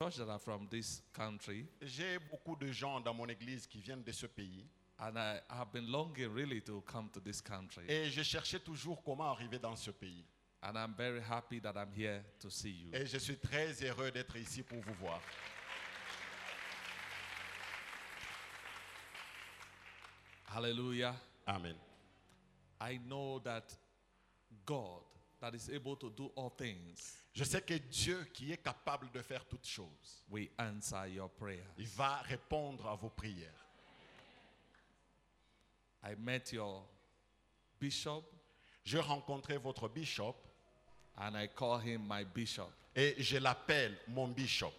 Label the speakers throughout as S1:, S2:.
S1: church that are from this country,
S2: J'ai beaucoup de gens dans mon église qui viennent de ce pays.
S1: and I have been longing really to come to this country.
S2: Et je cherchais toujours comment arriver dans ce pays.
S1: And I'm very happy that I'm here to see you.
S2: Et je suis très heureux d'être ici pour vous voir.
S1: Hallelujah.
S2: Amen.
S1: I know that God, that is able to do all things,
S2: Je sais que Dieu qui est capable de faire toutes choses,
S1: will answer your prayer.
S2: il va répondre à vos prières.
S1: I met your bishop,
S2: Je rencontrais votre bishop
S1: and I call him my bishop.
S2: et je l'appelle mon bishop.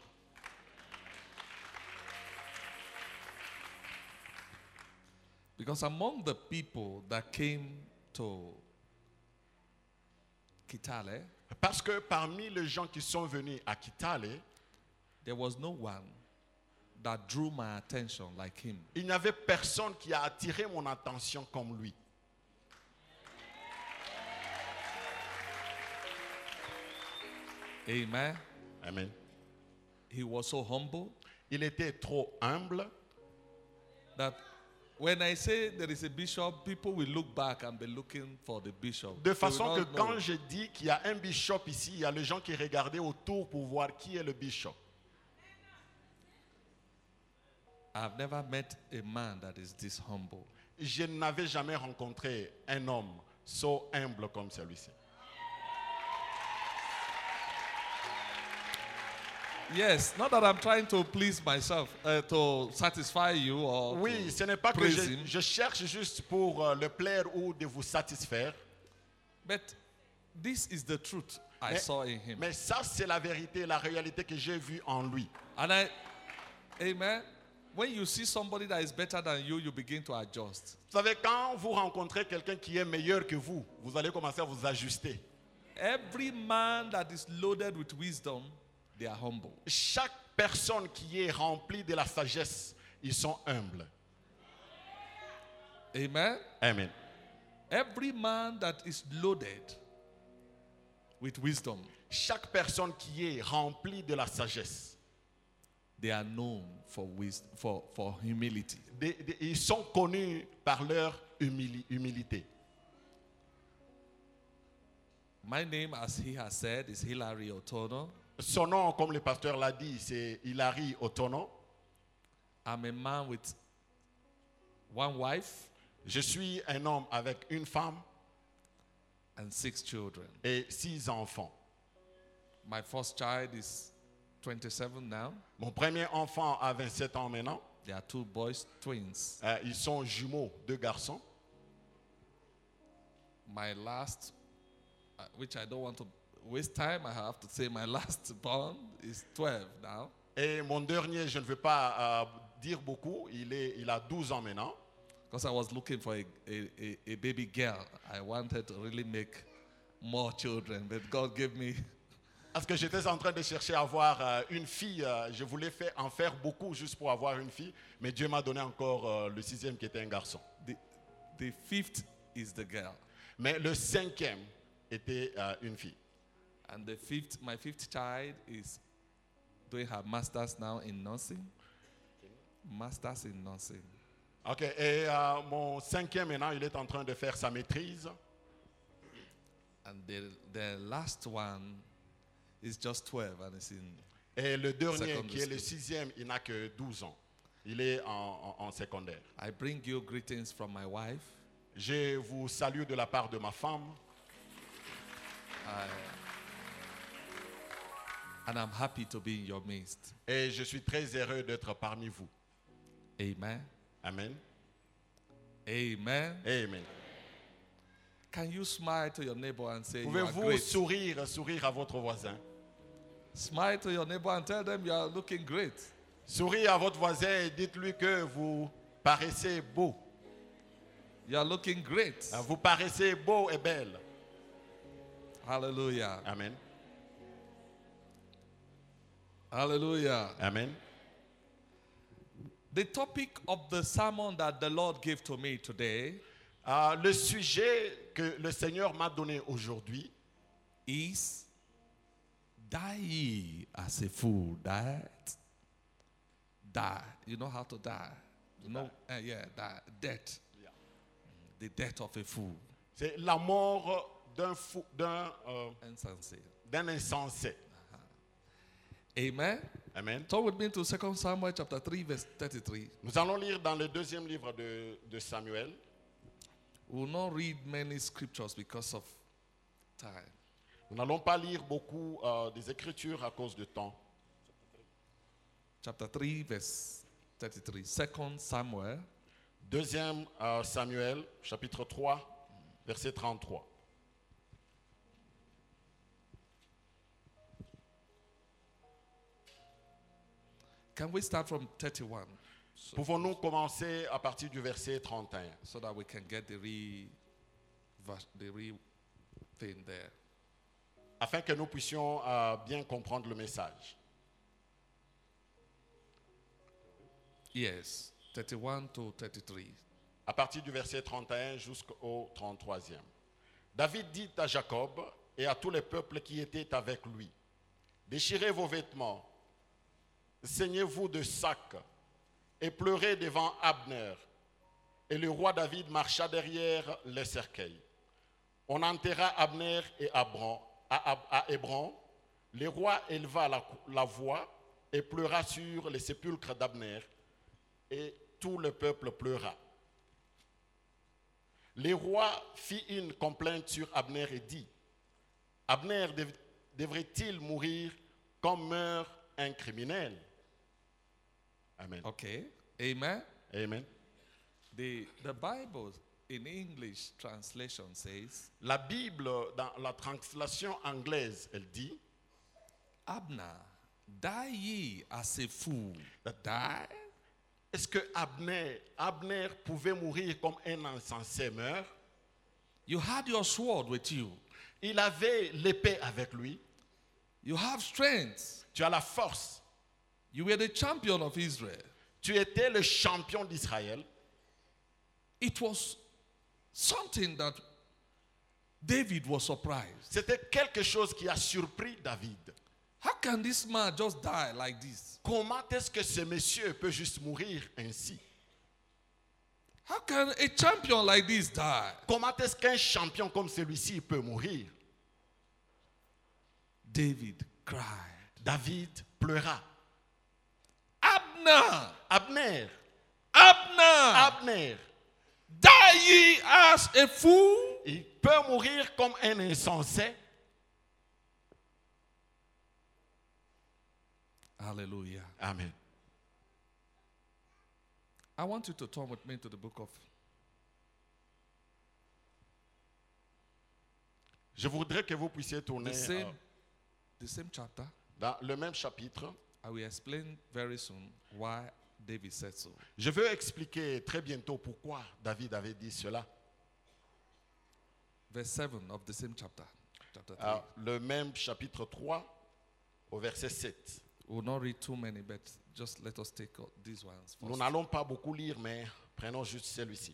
S1: Because among the people that came to Kitale,
S2: Parce que parmi les gens qui sont venus à Kitale,
S1: there was no one that drew my attention like him.
S2: il n'y avait personne qui a attiré mon attention comme lui.
S1: Amen.
S2: Amen.
S1: He was so humble
S2: Il était trop humble
S1: that when I say there is a bishop, people will look back and be looking for the bishop.
S2: de
S1: They will
S2: façon que
S1: not know.
S2: quand je dis qu'il y a un bishop ici, il y a les gens qui regardaient autour pour voir qui est le bishop.
S1: I've never met a man that is this humble.
S2: Je n'avais jamais rencontré un homme so humble comme celui-ci.
S1: Yes, not that I'm trying to please myself, to satisfy you or
S2: Oui,
S1: to
S2: ce n'est pas que
S1: praise him,
S2: je cherche juste pour le plaire ou de vous satisfaire.
S1: but this is the truth I
S2: Mais-
S1: saw in him.
S2: Mais ça, c'est la vérité, la réalité que j'ai vue en lui.
S1: And amen, when you see somebody that is better than you begin to adjust.
S2: Vous savez, quand vous rencontrez quelqu'un qui est meilleur que vous, vous allez commencer à vous ajuster.
S1: Every man that is loaded with wisdom, they are humble.
S2: Chaque personne qui est remplie de la sagesse, ils sont humbles.
S1: Amen.
S2: Amen.
S1: Every man that is loaded with wisdom,
S2: Chaque personne qui est remplie de la sagesse,
S1: they are known for wisdom, for humility.
S2: ils sont connus par leur humilité.
S1: My name, as he has said, is Hilary Otono.
S2: Son nom, comme le pasteur l'a dit, c'est Hilary Otono.
S1: I'm a man with one wife
S2: Je suis un homme avec une femme
S1: and 6 children.
S2: et 6 enfants.
S1: My first child is 27 now.
S2: Mon premier enfant a 27 ans maintenant.
S1: There are 2 boys, twins.
S2: Ils sont jumeaux, 2 garçons.
S1: My last, which I don't want to waste time, I have to say my last born is 12 now.
S2: Et mon dernier, je ne veux pas dire beaucoup, il a 12 ans maintenant.
S1: Because I was looking for a baby girl. I wanted to really make more children, but God gave me.
S2: Parce que j'étais en train de chercher à avoir une fille, je voulais en faire beaucoup juste pour avoir une fille, mais Dieu m'a donné encore le 6e qui était un garçon.
S1: The 5th is the girl.
S2: Mais le 5e était une fille.
S1: And my 5th child is doing her master's now in nursing. Master's in nursing.
S2: Ok, et mon 5e maintenant, il est en train de faire sa maîtrise.
S1: And the last one is just 12 and is in.
S2: Et le dernier,
S1: Secondary
S2: qui est le
S1: school.
S2: 6e, il n'a que 12 ans. Il est en secondaire.
S1: I bring you greetings from my wife.
S2: Je vous salue de la part de ma femme.
S1: And I'm happy to be in your midst.
S2: Et je suis très heureux d'être parmi vous.
S1: Amen.
S2: Amen.
S1: Amen.
S2: Amen.
S1: Can you smile to your neighbor and say you are
S2: Pouvez-vous
S1: great?
S2: sourire à votre voisin?
S1: Smile to your neighbor and tell them you are looking great.
S2: Souriez à votre voisin et dites-lui que vous paraissez beau.
S1: You are looking great.
S2: Vous paraissez beau et belle.
S1: Hallelujah.
S2: Amen.
S1: Hallelujah.
S2: Amen.
S1: The topic of the sermon that the Lord gave to me today
S2: Le sujet que le Seigneur m'a donné aujourd'hui
S1: is Die ye as a fool, die. You know how to die. You know, die. Death.
S2: Yeah.
S1: The death of a fool.
S2: C'est la mort d'un fou,
S1: Insensate.
S2: d'un insensé.
S1: Amen.
S2: Amen.
S1: Turn with me to 2 Samuel chapter 3, verse 33.
S2: Nous allons lire dans le deuxième livre de Samuel.
S1: We will not read many scriptures because of time.
S2: Nous n'allons pas lire beaucoup des Écritures à cause du temps.
S1: Chapter 3, verse 33. 2 Samuel.
S2: Deuxième Samuel, chapitre 3, verset 33.
S1: Can we start from 31
S2: Pouvons-nous commencer à partir du verset 31
S1: so that we can get the real thing there?
S2: afin que nous puissions bien comprendre le message.
S1: Yes, 31 to 33.
S2: À partir du verset 31 jusqu'au 33e. David dit à Jacob et à tous les peuples qui étaient avec lui, déchirez vos vêtements, saignez-vous de sacs et pleurez devant Abner. Et le roi David marcha derrière les cercueils. On enterra Abner et à Hébron. Le roi éleva la voix et pleura sur les sépulcres d'Abner. Et tout le peuple pleura. Le roi fit une complainte sur Abner et dit, Abner devrait-il mourir comme meurt un criminel? Amen.
S1: Okay, amen.
S2: Amen.
S1: The Bible in English translation says,
S2: La Bible, dans la translation anglaise, elle dit,
S1: Abner, die ye as a fool. Die?
S2: est-ce que Abner pouvait mourir comme un insensé meurt?
S1: You had your sword with you.
S2: Il avait l'épée avec lui.
S1: You have strength.
S2: Tu as la force.
S1: You were the champion of Israel.
S2: Tu étais le champion d'Israël.
S1: It was something that David was surprised.
S2: C'était quelque chose qui a surpris David.
S1: How can this man just die like this?
S2: Comment est-ce que ce monsieur peut juste mourir ainsi?
S1: How can a champion like this die?
S2: Comment est-ce qu'un champion comme celui-ci peut mourir?
S1: David cried.
S2: David pleura.
S1: Abner!
S2: Abner,
S1: Abner!
S2: Abner,
S1: Die ye as a fool?
S2: il peut mourir comme un insensé.
S1: Hallelujah.
S2: Amen.
S1: I want you to turn with me to the book of
S2: Je voudrais que vous puissiez tourner
S1: the same chapter.
S2: dans le même chapitre.
S1: I will explain very soon why David said so.
S2: Je veux expliquer très bientôt pourquoi David avait dit cela.
S1: Verse 7 of the same chapter. Chapter 3.
S2: Le même chapitre 3 au verset 7.
S1: We will not read too many, but just let us take these ones
S2: Nous
S1: first.
S2: n'allons pas beaucoup lire, mais prenons juste celui-ci.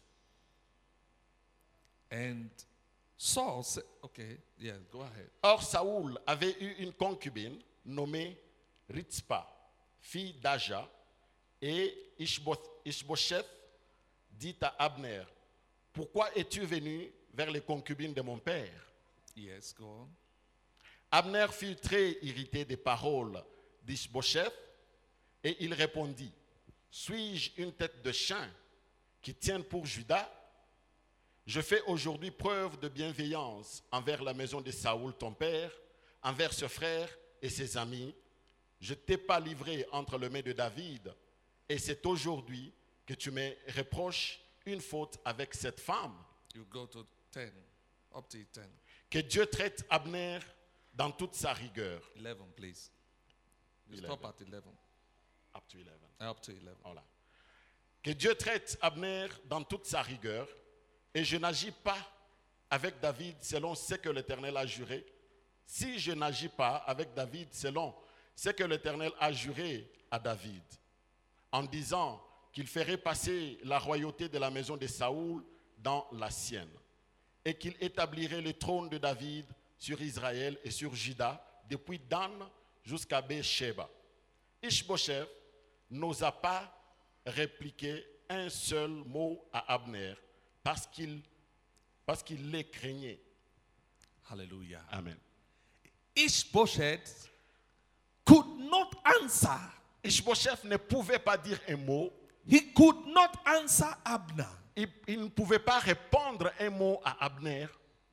S1: And Saul said, okay, yeah, go ahead.
S2: Or, Saoul avait eu une concubine nommée Ritzpa, fille d'Aja, et Ishbosheth dit à Abner, pourquoi es-tu venu vers les concubines de mon père?
S1: Yes, go on.
S2: Abner fut très irrité des paroles d'Ishbosheth et il répondit, suis-je une tête de chien qui tienne pour Judas? Je fais aujourd'hui preuve de bienveillance envers la maison de Saoul, ton père, envers ce frère et ses amis. Je ne t'ai pas livré entre les mains de David, et c'est aujourd'hui que tu me reproches une faute avec cette femme.
S1: You go to 10, up to 10.
S2: Que Dieu traite Abner dans toute sa rigueur.
S1: 11, please. You
S2: 11.
S1: stop at 11.
S2: Up to 11.
S1: Up to 11.
S2: Voilà. Que Dieu traite Abner dans toute sa rigueur, et je n'agis pas avec David selon ce que l'Éternel a juré. Si je n'agis pas avec David selon ce que l'Éternel a juré à David, en disant qu'il ferait passer la royauté de la maison de Saoul dans la sienne, et qu'il établirait le trône de David sur Israël et sur Juda depuis Dan jusqu'à Beersheba. Ishbosheth n'osa pas répliquer un seul mot à Abner parce qu'il les craignait.
S1: Hallelujah.
S2: Amen.
S1: Ishbosheth could not answer.
S2: Ishbosheth ne pouvait pas dire un mot.
S1: He could not answer Abner.
S2: Il ne pouvait pas répondre un mot à Abner.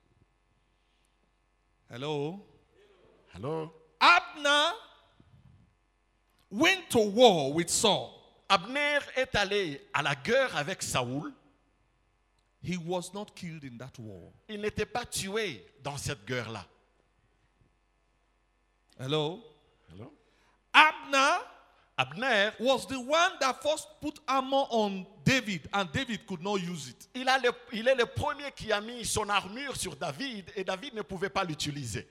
S1: Hello?
S2: Alors,
S1: Abner went to war with Saul.
S2: Abner est allé à la guerre avec Saoul.
S1: He was not killed in that war.
S2: Il n'était pas tué dans cette guerre-là.
S1: Hello?
S2: Alors,
S1: Abner
S2: Abner,
S1: was the one that first put armor on David, and David could not use it.
S2: il est le premier qui a mis son armure sur David et David ne pouvait pas l'utiliser.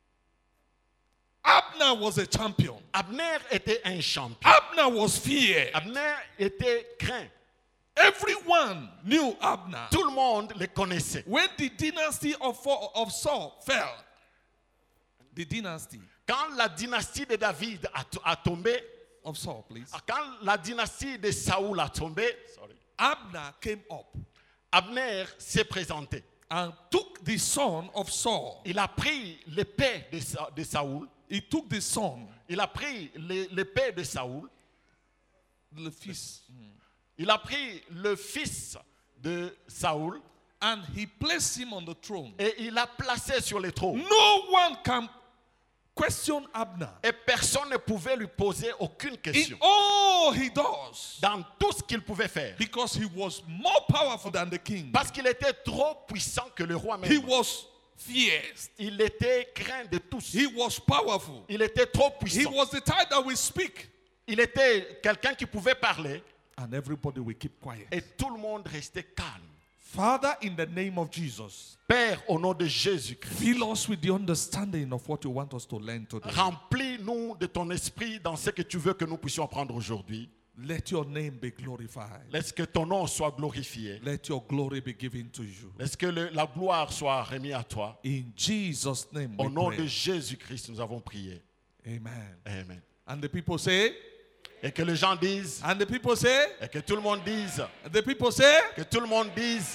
S1: Abner was a champion.
S2: Abner était un champion.
S1: Abner was feared.
S2: Abner était craint.
S1: Everyone knew Abner.
S2: Tout le monde le connaissait.
S1: When the dynasty of Saul fell, the dynasty
S2: Quand la dynastie de David a tombé,
S1: of Saul, please,
S2: quand la dynastie de Saoul a tombé,
S1: Abner came up
S2: Abner s'est présenté.
S1: and took the son of Saul.
S2: Il a pris l'épée de Saoul.
S1: He took the son,
S2: Il a pris l'épée de Saoul.
S1: the fist,
S2: Il a pris le fils de Saoul
S1: and he placed him on the throne.
S2: et il l'a placé sur le trône.
S1: No one can question Abner.
S2: Et personne ne pouvait lui poser aucune
S1: In
S2: question
S1: all he does,
S2: dans tout ce qu'il pouvait faire.
S1: because he was more powerful than the king.
S2: Parce qu'il était trop puissant que le roi
S1: He
S2: même.
S1: was fierce.
S2: Il était craint de tous.
S1: He was powerful.
S2: Il était trop
S1: He
S2: puissant.
S1: was the type that will speak,
S2: Il était quelqu'un qui pouvait parler
S1: and everybody will keep quiet.
S2: et tout le monde restait calme.
S1: Father, in the name of Jesus,
S2: Père, au nom de Jésus-Christ,
S1: fill us with the understanding of what you want us to learn today.
S2: remplis-nous de ton esprit dans ce que tu veux que nous puissions apprendre aujourd'hui.
S1: Let your name be glorified.
S2: Laisse que ton nom soit glorifié.
S1: Let your glory be given to you.
S2: Laisse que la gloire soit remise à toi.
S1: In Jesus' name
S2: Au
S1: we
S2: nom de
S1: pray.
S2: Jésus-Christ, nous avons prié.
S1: Amen.
S2: Amen.
S1: And the people say,
S2: Et que les gens disent,
S1: and the people say,
S2: et que tout le monde dise,
S1: and the people say,
S2: que tout le monde dise,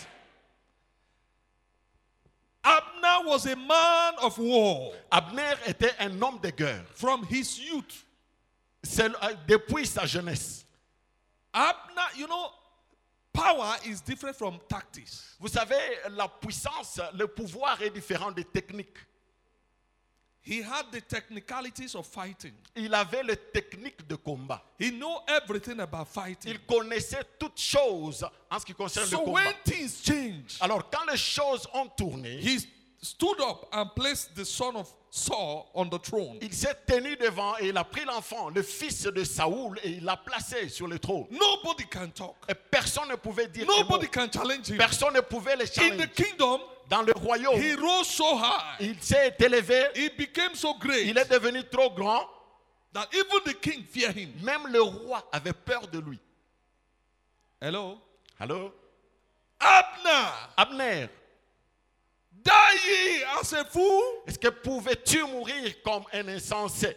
S1: Abner was a man of war
S2: Abner était un homme de guerre.
S1: from his youth.
S2: C'est depuis sa jeunesse.
S1: Abner, you know, power is different from tactics.
S2: Vous savez, la puissance, le pouvoir est différent des techniques.
S1: He had the technicalities of fighting.
S2: Il avait les techniques de combat.
S1: He knew everything about fighting.
S2: Il connaissait toutes choses en ce qui concerne le
S1: So
S2: combat.
S1: when things changed,
S2: Alors, quand les choses ont tourné,
S1: he stood up and placed the son of Saul on the throne.
S2: il s'est tenu devant et il a pris l'enfant, le fils de Saoul, et il l'a placé sur le trône.
S1: Nobody can talk.
S2: Et personne ne pouvait dire un mot.
S1: Nobody can challenge him.
S2: Personne ne pouvait le
S1: In the
S2: challenger.
S1: kingdom,
S2: Dans le royaume,
S1: he rose so high.
S2: il s'est élevé,
S1: He became so great
S2: il est devenu trop grand,
S1: that even the king feared him.
S2: même le roi avait peur de lui.
S1: Hello?
S2: Allô?
S1: Abner,
S2: Abner,
S1: die ye as a fool?
S2: est-ce que pouvais-tu mourir comme un insensé?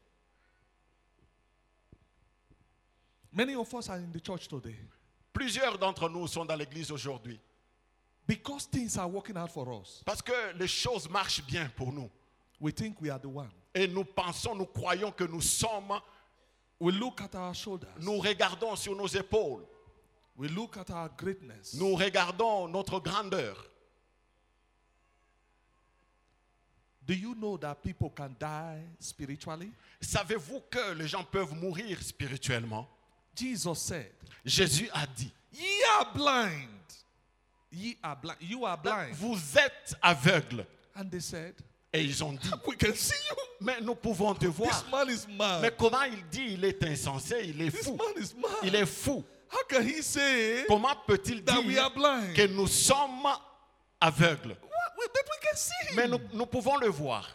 S1: Many of us are in the church today
S2: Plusieurs d'entre nous sont dans l'église aujourd'hui
S1: because things are working out for us.
S2: parce que les choses marchent bien pour nous.
S1: We think we are the one.
S2: Et nous pensons, nous croyons que nous sommes,
S1: We look at our shoulders.
S2: nous regardons sur nos épaules,
S1: We look at our greatness.
S2: nous regardons notre grandeur.
S1: Do you know that people can die spiritually?
S2: Savez-vous que les gens peuvent mourir spirituellement?
S1: Jesus said,
S2: Jésus a dit,
S1: ye are blind. Ye are blind. You are blind.
S2: vous êtes aveugles.
S1: And they said,
S2: Et ils ont dit,
S1: we can see you.
S2: mais nous pouvons te voir.
S1: This man is
S2: Mais
S1: mad.
S2: comment il dit, il est insensé, il est
S1: This
S2: fou.
S1: man is mad.
S2: Il est fou.
S1: How can he say
S2: Comment peut-il
S1: that we are
S2: dire
S1: blind?
S2: que nous sommes aveugles?
S1: But we can see
S2: Mais
S1: him.
S2: nous pouvons le voir.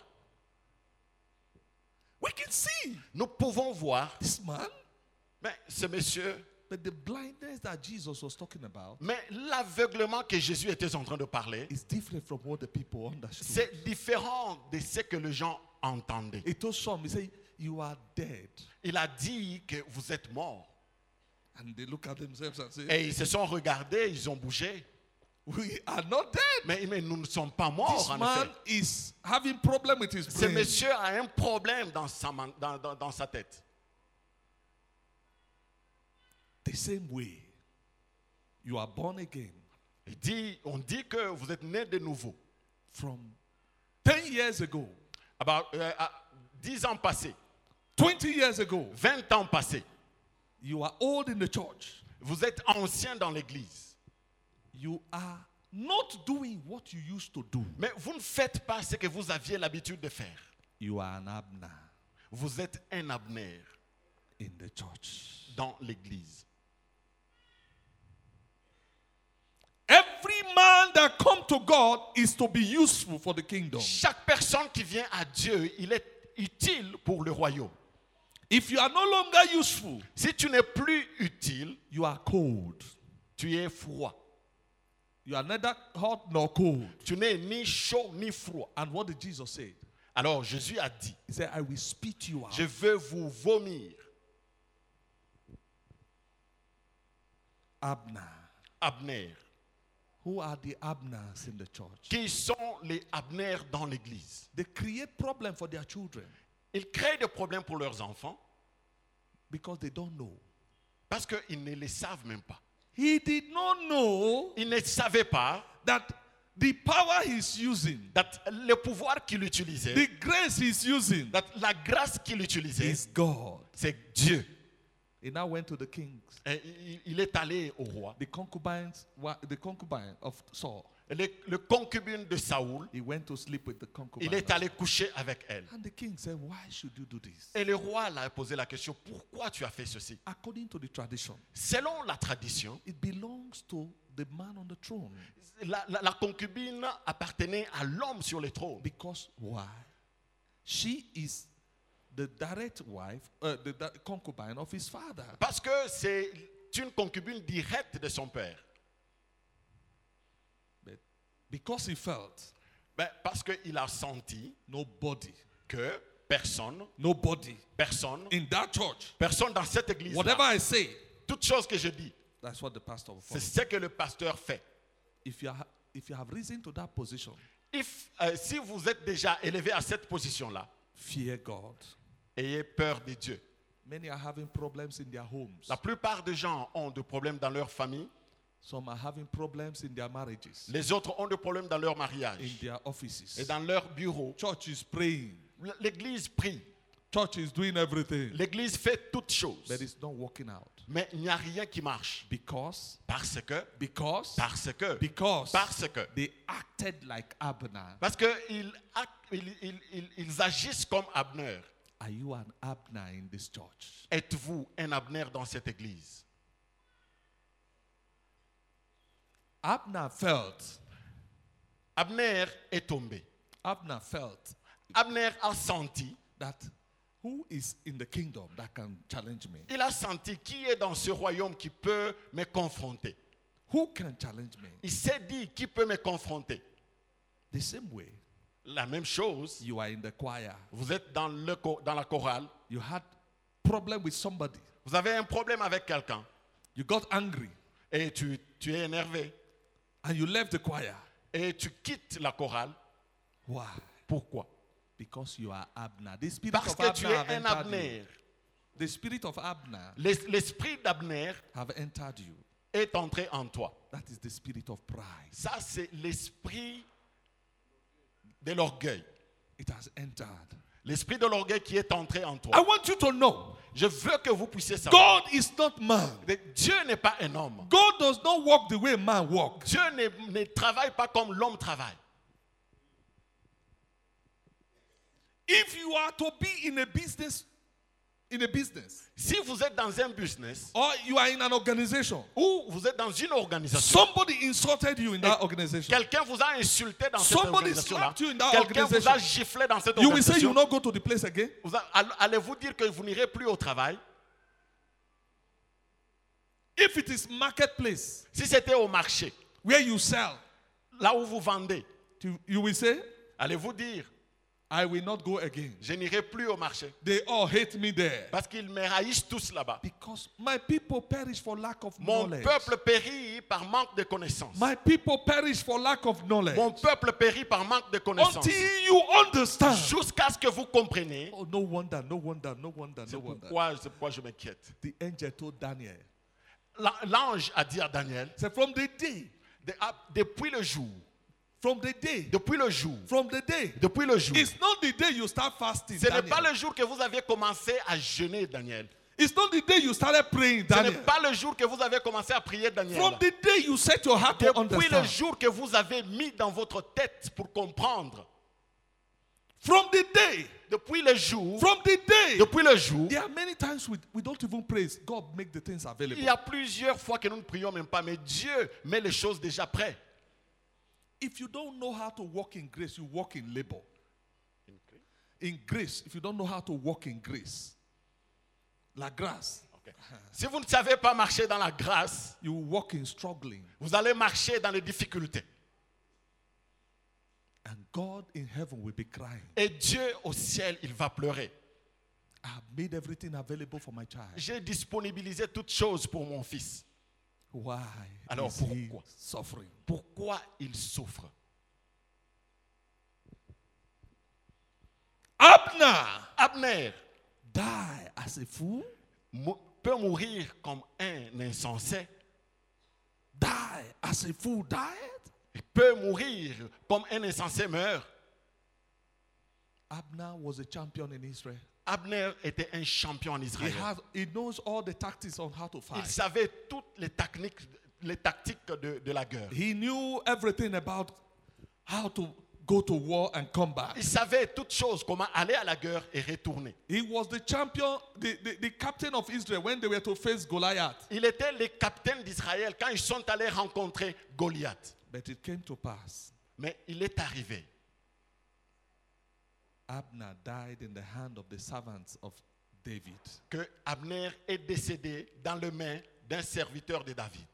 S1: We can see
S2: Nous pouvons voir.
S1: this man.
S2: Mais ce monsieur,
S1: But the blindness that Jesus was talking about
S2: Mais l'aveuglement que Jésus était en train de parler,
S1: is different from what the people understood.
S2: c'est différent de ce que les gens entendaient.
S1: He told some, he said, you are dead.
S2: Il a dit que vous êtes morts.
S1: And they look at themselves and say,
S2: Et ils se sont regardés, ils ont bougé.
S1: we are not dead.
S2: Mais nous ne sommes pas
S1: This
S2: morts, en
S1: man
S2: effet.
S1: is having problem with his
S2: Ce
S1: brain.
S2: monsieur a un problème dans sa tête.
S1: The same way, you are born again
S2: On dit que vous êtes né de nouveau.
S1: from 10 years ago,
S2: 10 ans passés,
S1: 20 years ago.
S2: 20 ans passés.
S1: You are old in the church.
S2: Vous êtes ancien dans l'église.
S1: You are not doing what you used to do.
S2: Mais vous ne faites pas ce que vous aviez l'habitude de faire.
S1: You are an Abner
S2: Vous êtes un Abner
S1: in the church.
S2: dans l'église.
S1: Every man that come to God is to be useful for the kingdom.
S2: Chaque personne qui vient à Dieu, il est utile pour le royaume.
S1: If you are no longer useful,
S2: Si tu n'es plus utile,
S1: you are cold.
S2: tu es froid.
S1: You are neither hot nor cold.
S2: Tu n'es ni chaud ni froid.
S1: And what did Jesus say?
S2: Alors Jésus a dit,
S1: He said, I will spit you out.
S2: je veux vous vomir.
S1: Abner.
S2: Abner.
S1: Who are the Abners in the church?
S2: Qui sont les Abner dans l'église?
S1: They create problem for their children
S2: Ils créent des problèmes pour leurs enfants
S1: because they don't know.
S2: parce qu'ils ne les savent même pas.
S1: He did not know
S2: Ils ne savaient pas
S1: that the power he's using,
S2: le pouvoir qu'il utilisait,
S1: the grace he's using,
S2: la grâce qu'il utilisait,
S1: is God.
S2: c'est Dieu.
S1: He now went to the kings.
S2: Et il est allé au roi.
S1: The concubine of Saul.
S2: Le concubine de Saoul,
S1: He went to sleep with the concubine.
S2: il est allé coucher avec elle.
S1: And the king said, why should you do this?
S2: Et le roi l'a posé la question, pourquoi tu as fait ceci?
S1: According to the tradition,
S2: Selon la tradition,
S1: it belongs to the man on the throne.
S2: la concubine appartenait à l'homme sur le trône.
S1: Because why? She is the direct wife, the concubine of his father.
S2: Parce que c'est une concubine directe de son père.
S1: But because he felt
S2: Parce qu'il a senti
S1: nobody
S2: que personne
S1: in that church,
S2: personne dans cette église,
S1: whatever I say,
S2: toute chose que je dis,
S1: that's what the pastor will
S2: c'est
S1: follow.
S2: ce que le pasteur fait.
S1: If you have risen to that position,
S2: Si vous êtes déjà élevé à cette position-là,
S1: fear God.
S2: ayez peur de Dieu.
S1: Many are having problems in their homes.
S2: La plupart des gens ont des problèmes dans leur famille.
S1: Some are having problems in their marriages,
S2: Les autres ont des problèmes dans leur
S1: in
S2: mariage
S1: their offices.
S2: et dans leur bureau.
S1: Church is praying.
S2: L'église prie.
S1: Church is doing everything.
S2: L'église fait toutes choses.
S1: But it's not working out.
S2: Mais il n'y a rien qui marche.
S1: Because
S2: Parce que
S1: they acted like Abner.
S2: Parce qu'ils agissent comme Abner.
S1: Are you an Abner in this church?
S2: Êtes-vous un Abner dans cette église?
S1: Abner felt.
S2: Abner est tombé.
S1: Abner felt
S2: Abner a senti.
S1: that who is in the kingdom that can challenge me?
S2: Il a senti qui est dans ce royaume qui peut me confronter.
S1: Who can challenge me?
S2: Il s'est dit qui peut me confronter.
S1: The same way,
S2: La même chose.
S1: you are in the choir.
S2: Vous êtes dans la chorale.
S1: You had problem with somebody.
S2: Vous avez un problème avec quelqu'un.
S1: You got angry
S2: Et tu es énervé.
S1: and you left the choir.
S2: Et tu quittes la chorale.
S1: Why?
S2: Pourquoi?
S1: Because you are Abner. The spirit
S2: Parce
S1: of
S2: que tu
S1: Abner
S2: es
S1: have
S2: un
S1: entered
S2: Abner.
S1: you. The spirit of Abner
S2: L'esprit d'Abner
S1: have entered you.
S2: est entré en toi.
S1: That is the spirit of pride.
S2: Ça, c'est l'esprit de l'orgueil.
S1: It has entered.
S2: L'esprit de l'orgueil qui est entré en
S1: I
S2: toi.
S1: want you to know,
S2: Je veux que vous puissiez savoir.
S1: God is not man.
S2: Dieu n'est pas un homme.
S1: God does not walk the way man walks.
S2: Dieu ne travaille pas comme l'homme travaille.
S1: If you are to be in a business,
S2: Si vous êtes dans un business
S1: or you are in an organization,
S2: ou vous êtes dans une organisation,
S1: somebody insulted you in that organization,
S2: quelqu'un vous a insulté dans cette
S1: somebody
S2: organisation-là,
S1: slapped you in that
S2: quelqu'un vous a
S1: organization,
S2: giflé dans cette
S1: you will say you
S2: organisation,
S1: will not go to the place again.
S2: allez-vous dire que vous n'irez plus au travail?
S1: If it is marketplace
S2: Si c'était au marché,
S1: where you sell,
S2: là où vous vendez,
S1: you will say,
S2: allez-vous dire,
S1: I will not go again.
S2: je n'irai plus au marché.
S1: They all hate me there.
S2: Parce qu'ils me haïssent tous là-bas.
S1: Because my people perish for lack of
S2: Mon
S1: knowledge.
S2: peuple périt par manque de connaissances.
S1: My people perish for lack of knowledge.
S2: Mon peuple périt par manque de connaissances.
S1: Until you understand.
S2: Jusqu'à ce que vous compreniez.
S1: Oh, no wonder, no wonder, no wonder,
S2: C'est
S1: no wonder.
S2: pourquoi je m'inquiète.
S1: The angel told Daniel,
S2: L'ange a dit à Daniel,
S1: said, from the day,
S2: depuis le jour,
S1: from the day,
S2: depuis le jour,
S1: from the day,
S2: depuis le jour.
S1: it's not the day you start fasting,
S2: Ce n'est pas
S1: Daniel.
S2: le jour que vous avez commencé à jeûner, Daniel.
S1: It's not the day you started praying,
S2: Ce n'est
S1: Daniel.
S2: pas le jour que vous avez commencé à prier, Daniel.
S1: From the day you set your heart to
S2: Depuis le
S1: understand.
S2: jour que vous avez mis dans votre tête pour comprendre.
S1: From the day,
S2: Depuis le jour,
S1: from the day.
S2: depuis le jour,
S1: There are many times we don't even praise. God make the things available.
S2: il y a plusieurs fois que nous ne prions même pas, mais Dieu met les choses déjà prêtes.
S1: If you don't know how to walk in grace, you walk in labor. In grace, if you don't know how to walk in grace, la grâce,
S2: Okay. Si vous ne savez pas marcher dans la grâce,
S1: you walk in struggling.
S2: vous allez marcher dans les difficultés.
S1: And God in heaven will be crying.
S2: Et Dieu au ciel, il va pleurer.
S1: I have made everything available for my child.
S2: J'ai disponibilisé toutes choses pour mon fils.
S1: Why
S2: Alors,
S1: is he
S2: pourquoi?
S1: suffering?
S2: Pourquoi il souffre? Abner
S1: Die as a fool?
S2: peut mourir comme un insensé.
S1: Die as a fool died?
S2: Il peut mourir comme un insensé meurt.
S1: Abner was a champion in Israel.
S2: Abner était un champion en Israël.
S1: He knows all the tactics on how to
S2: Il
S1: fight.
S2: savait toutes les tactiques de la guerre.
S1: He knew everything about how to go to war and come back.
S2: Il savait toutes choses, comment aller à la guerre et retourner.
S1: He was the champion, the captain of Israel when they were to face Goliath.
S2: Il était le capitaine d'Israël quand ils sont allés rencontrer Goliath.
S1: But it came to pass.
S2: Mais il est arrivé.
S1: Abner died in the hand of the servants of David.
S2: Que Abner est décédé dans les mains d'un serviteur de David.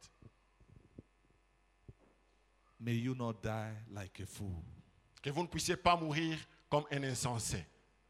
S1: May you not die like a fool.
S2: Que vous ne puissiez pas mourir comme un insensé.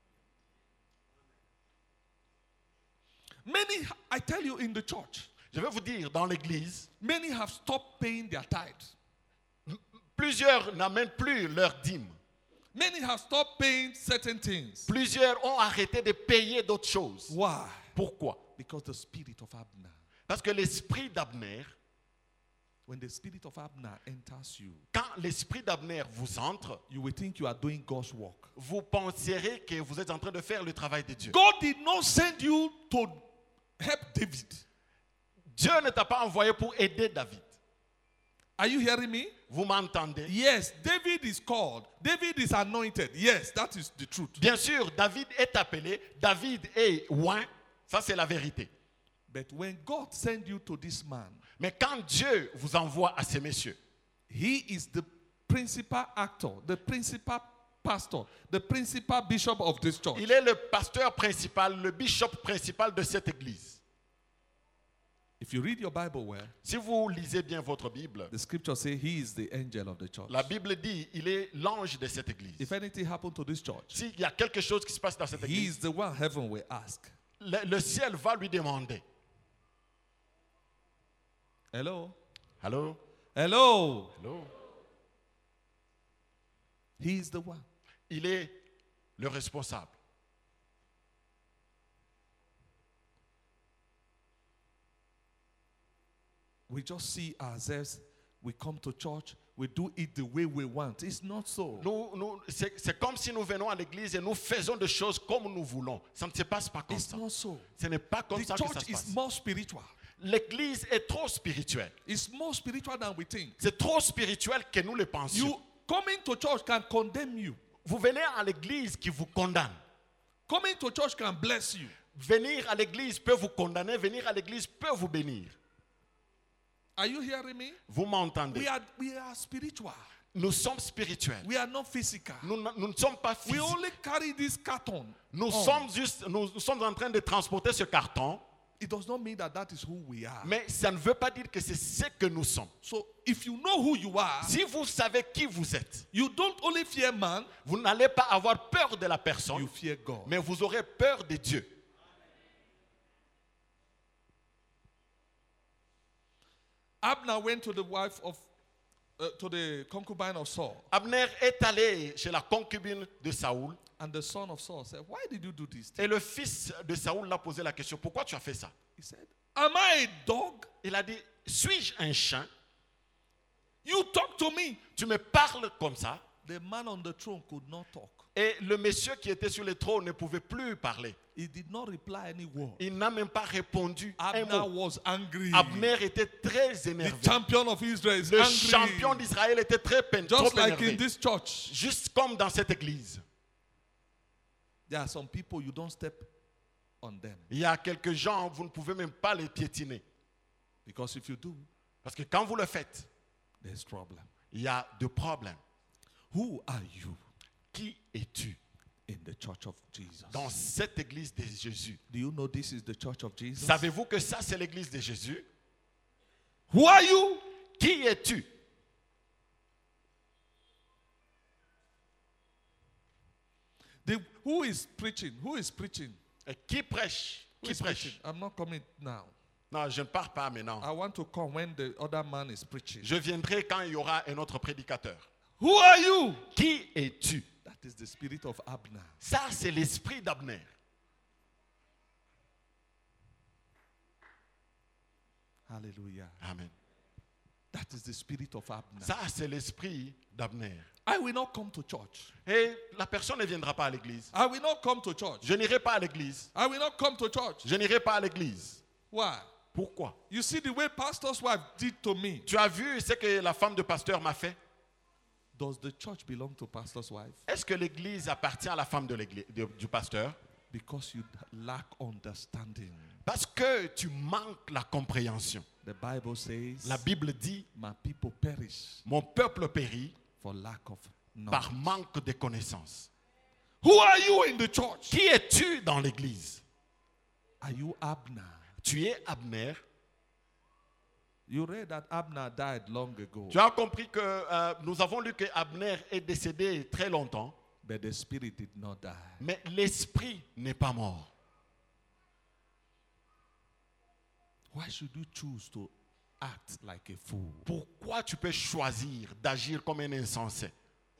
S1: Many, I tell you, in the church,
S2: Je vais vous dire, dans l'église,
S1: many have stopped paying their tithes.
S2: plusieurs n'amènent plus leur dîme.
S1: Many have stopped paying certain things.
S2: Plusieurs ont arrêté de payer d'autres choses.
S1: Why?
S2: Pourquoi?
S1: Because the spirit of Abner.
S2: Parce que l'esprit d'Abner,
S1: When the spirit of Abner enters you,
S2: quand l'esprit d'Abner vous entre,
S1: you will think you are doing God's work.
S2: vous penserez que vous êtes en train de faire le travail de Dieu.
S1: God did not send you to help David.
S2: Dieu ne t'a pas envoyé pour aider David.
S1: Are you hearing me?
S2: Vous m'entendez?
S1: Yes, David is called. David is anointed. Yes, that is the truth.
S2: Bien sûr, David est appelé, David est oint, ça c'est la vérité.
S1: But when God sent you to this man,
S2: Mais quand Dieu vous envoie à ces messieurs,
S1: he is the principal actor, the principal pastor, the principal bishop of this church.
S2: il est le pasteur principal, le bishop principal de cette église.
S1: If you read your Bible well,
S2: Si vous lisez bien votre Bible,
S1: the scripture says he is the angel of the church.
S2: la Bible dit, il est l'ange de cette église.
S1: If anything happened to this church,
S2: S'il y a quelque chose qui se passe dans cette
S1: he
S2: église,
S1: is the one heaven will ask.
S2: le ciel va lui demander.
S1: Hello?
S2: Allô?
S1: Hello?
S2: Allô?
S1: He is the one.
S2: Il est le responsable.
S1: We just see ourselves, we come to church, we do it the way we want. It's not so.
S2: C'est comme si nous venons à l'église et nous faisons des choses comme nous voulons. Ça ne se passe pas comme
S1: It's
S2: ça.
S1: not so.
S2: Ce n'est pas comme
S1: The
S2: ça que ça
S1: church
S2: se
S1: is
S2: passe.
S1: more spiritual.
S2: L'église est trop spirituelle.
S1: It's more spiritual than we think.
S2: C'est trop spirituel que nous le pensions.
S1: You coming to church can condemn you.
S2: Vous venez à l'église qui vous condamne.
S1: Coming to church can bless you.
S2: Venir à l'église peut vous condamner, venir à l'église peut vous bénir.
S1: Are you hearing me?
S2: Vous m'entendez?
S1: We are spiritual.
S2: Nous sommes spirituels.
S1: We are not physical.
S2: Nous ne sommes pas
S1: We
S2: physiques.
S1: only carry this carton.
S2: Nous
S1: on.
S2: sommes en train de transporter ce carton.
S1: it does not mean that that is who we are.
S2: Mais ça ne veut pas dire que c'est ce que nous sommes.
S1: So if you know who you are,
S2: Si vous savez qui vous êtes,
S1: you don't only fear man,
S2: vous n'allez pas avoir peur de la personne,
S1: you fear God.
S2: mais vous aurez peur de Dieu.
S1: Abner went to the wife of, to the concubine of Saul.
S2: Abner est allé chez la concubine de Saoul
S1: And the son of Saul said, why did you do this?
S2: et le fils de Saoul l'a posé la question, pourquoi tu as fait ça?
S1: He said, am I a dog?
S2: Il a dit, suis-je un chien?
S1: You talk to me.
S2: Tu me parles comme ça?
S1: The man on the throne could not talk.
S2: Et le monsieur qui était sur le trône ne pouvait plus parler.
S1: He did not reply any word.
S2: Il n'a même pas répondu un
S1: Abner
S2: mot.
S1: was angry.
S2: Abner était très
S1: The
S2: énervé.
S1: champion of Israel is
S2: Le
S1: angry.
S2: champion d'Israël était trop
S1: Just like
S2: énervé.
S1: in this church,
S2: Juste comme dans cette église.
S1: there are some people you don't step on them.
S2: Il y a quelques gens, vous ne pouvez même pas les piétiner.
S1: Because if you do,
S2: Parce que quand vous le faites,
S1: there's problem.
S2: il y a des problèmes.
S1: Who are you
S2: Qui es-tu
S1: in the church of Jesus?
S2: dans cette église de Jésus?
S1: Do you know this is the church of Jesus?
S2: Savez-vous que ça, c'est l'église de Jésus?
S1: Who are you?
S2: Qui es-tu?
S1: Who is preaching? Who is preaching?
S2: Et qui prêche?
S1: Who
S2: Qui
S1: is preaching?
S2: prêche?
S1: I'm not coming now.
S2: Non, je ne pars pas maintenant.
S1: I want to come when the other man is preaching.
S2: Je viendrai quand il y aura un autre prédicateur.
S1: Who are you?
S2: Qui es-tu?
S1: That is the spirit of Abner.
S2: Ça, c'est l'esprit d'Abner.
S1: Hallelujah.
S2: Amen.
S1: That is the spirit of Abner.
S2: Ça, c'est l'esprit d'Abner.
S1: I will not come to church.
S2: Et la personne ne viendra pas à l'église.
S1: I will not come to church.
S2: Je n'irai pas à l'église.
S1: I will not come to church.
S2: Je n'irai pas à l'église.
S1: Why?
S2: Pourquoi?
S1: You see the way pastor's wife did to me.
S2: Tu as vu ce que la femme de pasteur m'a fait?
S1: Does the church belong to pastor's wife?
S2: Est-ce que l'église appartient à la femme du pasteur?
S1: Because you lack understanding.
S2: Parce que tu manques la compréhension.
S1: The Bible says,
S2: La Bible dit,
S1: my people perish
S2: mon peuple périt
S1: for lack of
S2: par
S1: knowledge.
S2: manque de connaissances.
S1: Who are you in the church?
S2: Qui es-tu dans l'église?
S1: Are you Abner?
S2: Tu es Abner.
S1: You read that Abner died long ago,
S2: Tu as compris que nous avons lu que Abner est décédé très longtemps,
S1: but the spirit did not die.
S2: mais l'esprit n'est pas mort.
S1: Why should you choose to act like a fool?
S2: Pourquoi tu peux choisir d'agir comme un insensé?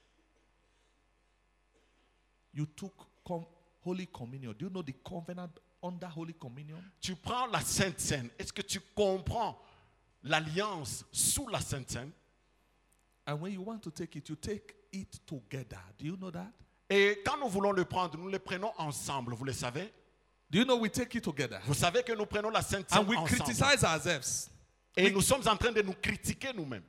S1: You took Holy Communion. Do you know the covenant under Holy Communion?
S2: Tu prends la Sainte Seine. Est-ce que tu comprends l'alliance sous la Sainte Seine?
S1: And when you want to take it, you take it together. Do you know that?
S2: Et quand nous voulons le prendre, nous le prenons ensemble, vous le savez?
S1: Do you know we take it together?
S2: Vous savez que nous prenons la Sainte Seine
S1: And we
S2: ensemble.
S1: criticize ourselves.
S2: Et nous sommes en train de nous critiquer nous-mêmes.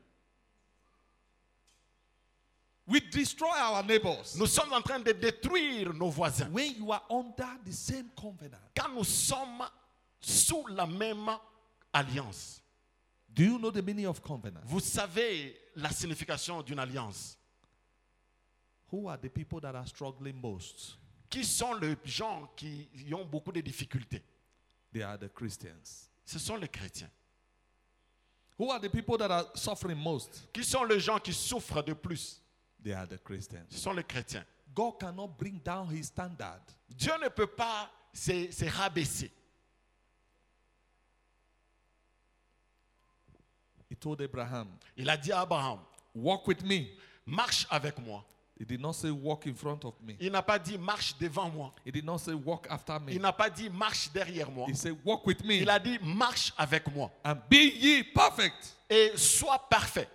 S1: We destroy our neighbors.
S2: Nous sommes en train de détruire nos voisins.
S1: When you are under the same covenant,
S2: Quand nous sommes sous la même alliance.
S1: do you know the meaning of covenant?
S2: Vous savez la signification d'une alliance.
S1: Who are the people that are struggling most?
S2: Qui sont les gens qui ont beaucoup de difficultés?
S1: They are the Christians.
S2: Ce sont les chrétiens.
S1: Who are the people that are suffering most?
S2: Qui sont les gens qui souffrent de plus?
S1: They are the Christians.
S2: Ce sont les chrétiens.
S1: God cannot bring down his standard.
S2: Dieu ne peut pas se rabaisser.
S1: He told Abraham,
S2: Il a dit à Abraham,
S1: walk with me.
S2: marche avec moi.
S1: He did not say walk in front of me.
S2: Il n'a pas dit marche devant moi.
S1: He did not say walk after me.
S2: Il n'a pas dit marche derrière moi.
S1: He said walk with me
S2: Il a dit marche avec moi.
S1: and be ye perfect.
S2: Et sois parfait.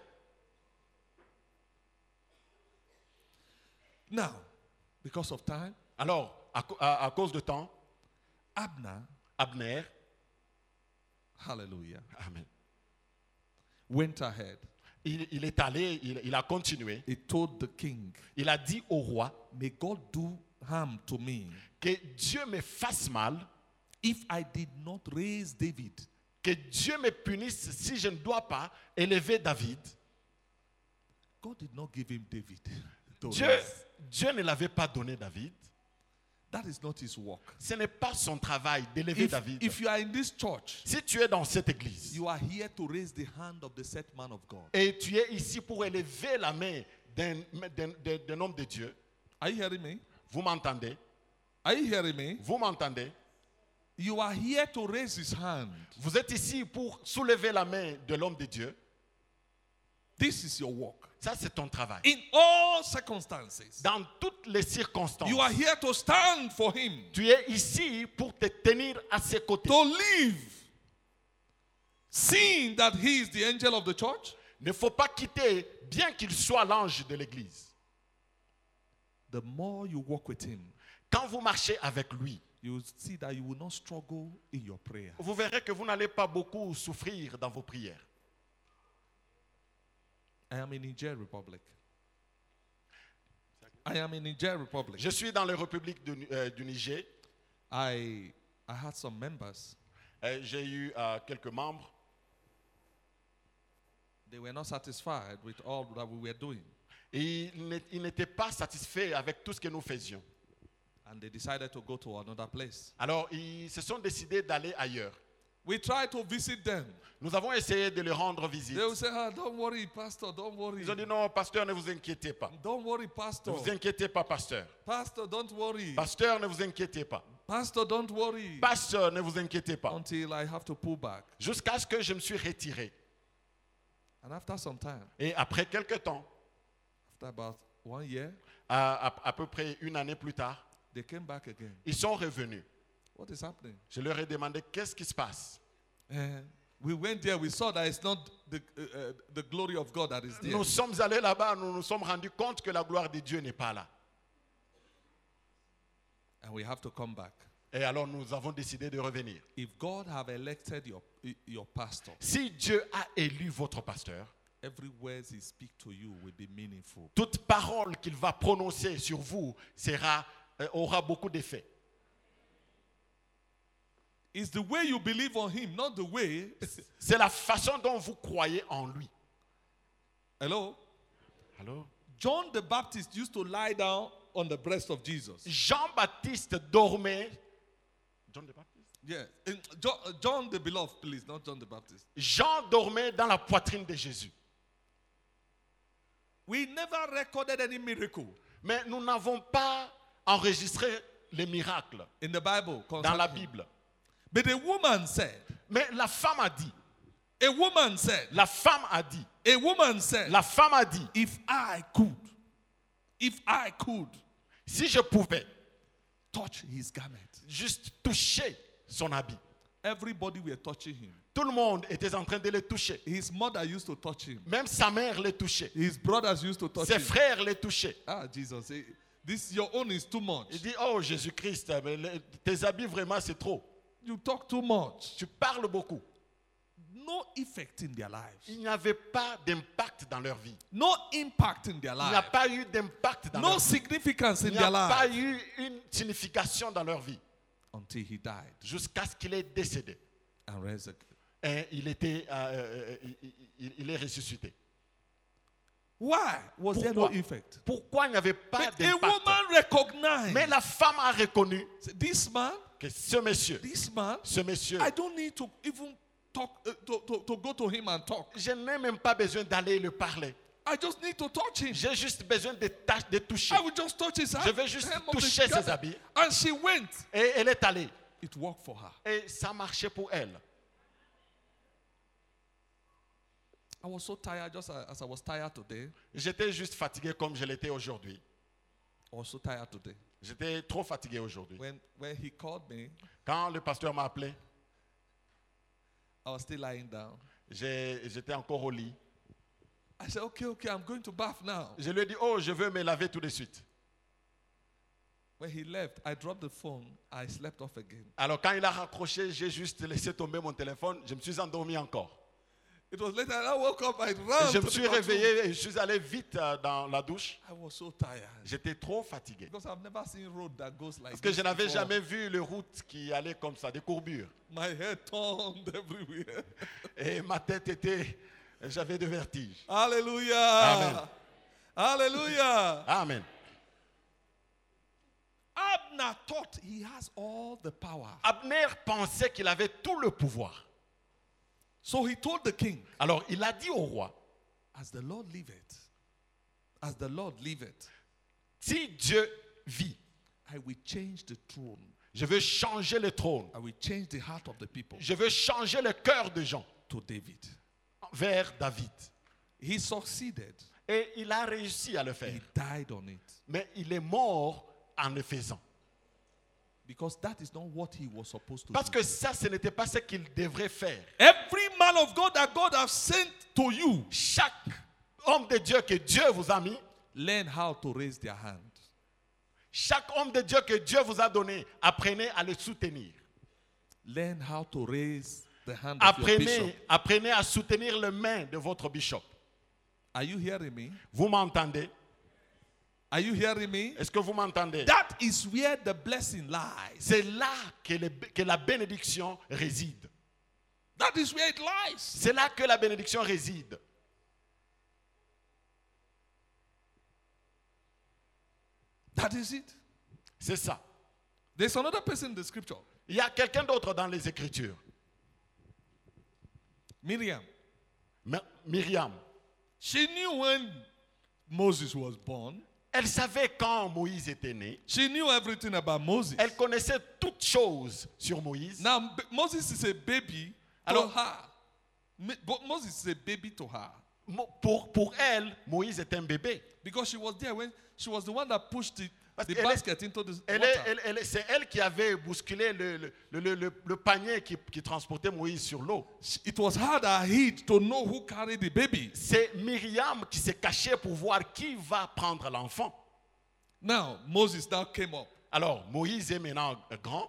S1: Now, because of time,
S2: Alors, à cause de temps,
S1: Abner,
S2: Abner,
S1: hallelujah,
S2: amen,
S1: went ahead.
S2: il est allé, il a continué.
S1: He told the king,
S2: Il a dit au roi
S1: may God do harm to me
S2: que Dieu me fasse mal,
S1: if I did not raise David.
S2: que Dieu me punisse si je ne dois pas élever David.
S1: God did not give him David. to
S2: Dieu,
S1: raise.
S2: Dieu ne l'avait pas donné David.
S1: That is not his work.
S2: Ce n'est pas son travail d'élever David.
S1: If you are in this church,
S2: Si tu es dans cette église
S1: you are here to raise the hand of the set man of God.
S2: et tu es ici pour élever la main d'un homme de Dieu,
S1: Are you hearing me?
S2: vous m'entendez?
S1: Are you hearing me?
S2: Vous m'entendez?
S1: You are here to raise his hand.
S2: Vous êtes ici pour soulever la main de l'homme de Dieu.
S1: This is your work.
S2: Ça, c'est ton travail.
S1: In all circumstances,
S2: Dans toutes les circonstances,
S1: you are here to stand for him,
S2: tu es ici pour te tenir à ses côtés.
S1: to live, seeing that he is the angel of the church.
S2: Il ne faut pas quitter, bien qu'il soit l'ange de l'église.
S1: The more you walk with him,
S2: Quand vous marchez avec lui,
S1: you will see that you will not struggle in your prayer.
S2: vous verrez que vous n'allez pas beaucoup souffrir dans vos prières.
S1: I am in Niger Republic. I am in Niger Republic.
S2: Je suis dans la République du Niger.
S1: I had some members.
S2: J'ai eu quelques membres.
S1: They were not satisfied with all that we were doing.
S2: Et ils n'étaient pas satisfaits avec tout ce que nous faisions.
S1: And they decided to go to another place.
S2: Alors, ils se sont décidés d'aller ailleurs.
S1: We tried to visit them.
S2: Nous avons essayé de leur rendre visite.
S1: They will say, don't worry, pastor, don't worry.
S2: Ils ont dit non, pasteur, ne vous inquiétez pas.
S1: Don't worry,
S2: Ne
S1: pastor.
S2: vous inquiétez pas, pasteur.
S1: Pastor, don't worry.
S2: Pasteur, ne vous inquiétez pas.
S1: Pastor, don't worry.
S2: Pasteur, ne vous inquiétez pas.
S1: Until I have to pull back.
S2: Jusqu'à ce que je me suis retiré.
S1: And after some time,
S2: Et après quelques temps,
S1: after about 1 year,
S2: à peu près une année plus tard,
S1: they came back again.
S2: ils sont revenus.
S1: What is happening?
S2: Je leur ai demandé qu'est-ce qui se passe.
S1: We went there, we saw that it's not the glory of God that is there.
S2: Nous sommes allés là-bas, nous nous sommes rendus compte que la gloire de Dieu n'est pas là.
S1: And we have to come back.
S2: Et alors nous avons décidé de revenir.
S1: If God have elected your pastor,
S2: Si Dieu a élu votre pasteur,
S1: every word he speaks to you will be meaningful.
S2: toute parole qu'il va prononcer sur vous aura beaucoup d'effet.
S1: It's the way you believe on him, not the way.
S2: C'est la façon dont vous croyez en lui.
S1: Hello?
S2: Allô?
S1: John the Baptist used to lie down on the breast of Jesus.
S2: Jean-Baptiste dormait. John the Baptist?
S1: Yeah. John the beloved, please, not John the Baptist.
S2: Jean dormait dans la poitrine de Jésus.
S1: We never recorded any miracle
S2: Mais nous n'avons pas enregistré les miracles
S1: in the Bible
S2: dans la
S1: concerning him.
S2: Bible.
S1: But a woman said,
S2: Mais la femme a dit,
S1: a woman said,
S2: la femme a dit,
S1: a woman said,
S2: la femme a dit,
S1: if I could
S2: si je pouvais
S1: touch his garment.
S2: juste toucher son habit.
S1: Everybody were touching him.
S2: Tout le monde était en train de le toucher.
S1: His mother used to touch him.
S2: Même sa mère le touchait.
S1: His brothers used to touch
S2: Ses
S1: him.
S2: frères le touchaient.
S1: Ah, Jesus, this your own is too much.
S2: Il dit, oh Jésus-Christ, mais tes habits vraiment c'est trop.
S1: You talk too much.
S2: Tu parles beaucoup.
S1: No effect in their lives.
S2: Il n'y avait pas d'impact dans leur vie.
S1: No impact in their
S2: Il n'y a
S1: lives.
S2: pas eu d'impact dans leur
S1: No
S2: vie.
S1: significance in
S2: Il n'y
S1: their
S2: a pas
S1: lives.
S2: eu une signification dans leur vie.
S1: Until he died
S2: Jusqu'à ce qu'il est décédé.
S1: and resurrected.
S2: Et il est ressuscité.
S1: Why was there no
S2: Pourquoi?
S1: effect?
S2: Pourquoi il n'y avait pas
S1: But a
S2: d'impact?
S1: woman recognized
S2: Mais la femme a reconnu
S1: this man,
S2: que ce monsieur,
S1: I don't need to even talk to go to him and talk.
S2: je n'ai même pas besoin d'aller le parler.
S1: I just need to touch him.
S2: J'ai juste besoin de toucher.
S1: I will just touch his hand.
S2: Je vais juste
S1: hem of the
S2: toucher ses
S1: garment.
S2: habits.
S1: And she went.
S2: Et elle est allée.
S1: It worked for her.
S2: Et ça marchait pour elle.
S1: I was so tired, just as I was tired today.
S2: J'étais juste fatigué comme je l'étais aujourd'hui.
S1: I was so tired today.
S2: J'étais trop fatigué aujourd'hui.
S1: When he called me,
S2: Quand le pasteur m'a appelé,
S1: I was still lying down.
S2: j'étais encore au lit.
S1: I said, okay, I'm going to bath now.
S2: Je lui ai dit, oh, je veux me laver tout de suite.
S1: When he left, I dropped the phone. I slept off again.
S2: Alors quand il a raccroché, j'ai juste laissé tomber mon téléphone. Je me suis endormi encore.
S1: It was later I woke up, I
S2: Et
S1: ran
S2: je
S1: to
S2: me
S1: the
S2: suis
S1: bathroom.
S2: réveillé et je suis allé vite dans la douche.
S1: I was so tired.
S2: J'étais trop fatigué.
S1: Because I've never seen road that goes like
S2: Parce que
S1: this
S2: je n'avais
S1: before.
S2: jamais vu le route qui allait comme ça, des courbures.
S1: My head turned everywhere.
S2: Et ma tête j'avais de vertige.
S1: Hallelujah.
S2: Amen.
S1: Hallelujah.
S2: Amen.
S1: I've Abner thought he has all the power.
S2: Abner pensait qu'il avait tout le pouvoir.
S1: So he told the king,
S2: Alors il a dit au roi,
S1: as the Lord liveth, as the Lord liveth,
S2: si Dieu vit,
S1: I will change the throne.
S2: je veux changer le trône.
S1: I will change the heart of the people
S2: Je veux changer le cœur des gens
S1: to David.
S2: vers David.
S1: He succeeded.
S2: Et il a réussi à le
S1: He
S2: faire.
S1: died on it.
S2: Mais il est mort en le faisant.
S1: Because that is not what he was supposed to
S2: Parce
S1: do.
S2: que ça, ce n'était pas ce qu'il devrait faire.
S1: Every man of God that God has sent to you,
S2: Chaque homme de Dieu que Dieu vous a mis,
S1: learn how to raise their hand.
S2: chaque homme de Dieu que Dieu vous a donné, apprenez à le soutenir.
S1: Learn how to raise the hand of your bishop.
S2: Apprenez à soutenir les mains de votre bishop.
S1: Are you hearing me?
S2: Vous m'entendez?
S1: Are you hearing me?
S2: Est-ce que vous m'entendez?
S1: That is where the blessing lies.
S2: C'est là que la bénédiction réside.
S1: That is where it lies.
S2: C'est là que la bénédiction réside.
S1: That is it.
S2: C'est ça.
S1: There's another person in the scripture,
S2: Il y a quelqu'un d'autre dans les Écritures.
S1: Miriam.
S2: Myriam.
S1: She knew when Moses was born.
S2: Elle savait quand Moïse était né.
S1: She knew everything about Moses.
S2: Elle connaissait toutes choses sur Moïse.
S1: Now, Moses is a baby to
S2: Alors-
S1: her. But Moses is a baby to her.
S2: Pour elle, Moïse est un bébé.
S1: Because she was there when she was the one that pushed
S2: Parce
S1: the
S2: qu'elle
S1: basket into the
S2: Elle
S1: water.
S2: c'est elle qui avait bousculé le panier qui transportait Moïse sur l'eau.
S1: It was her that hid to know who carried the baby.
S2: C'est Myriam qui s'est cachée pour voir qui va prendre l'enfant.
S1: Now, Moses now came up,
S2: Alors, Moïse est maintenant grand.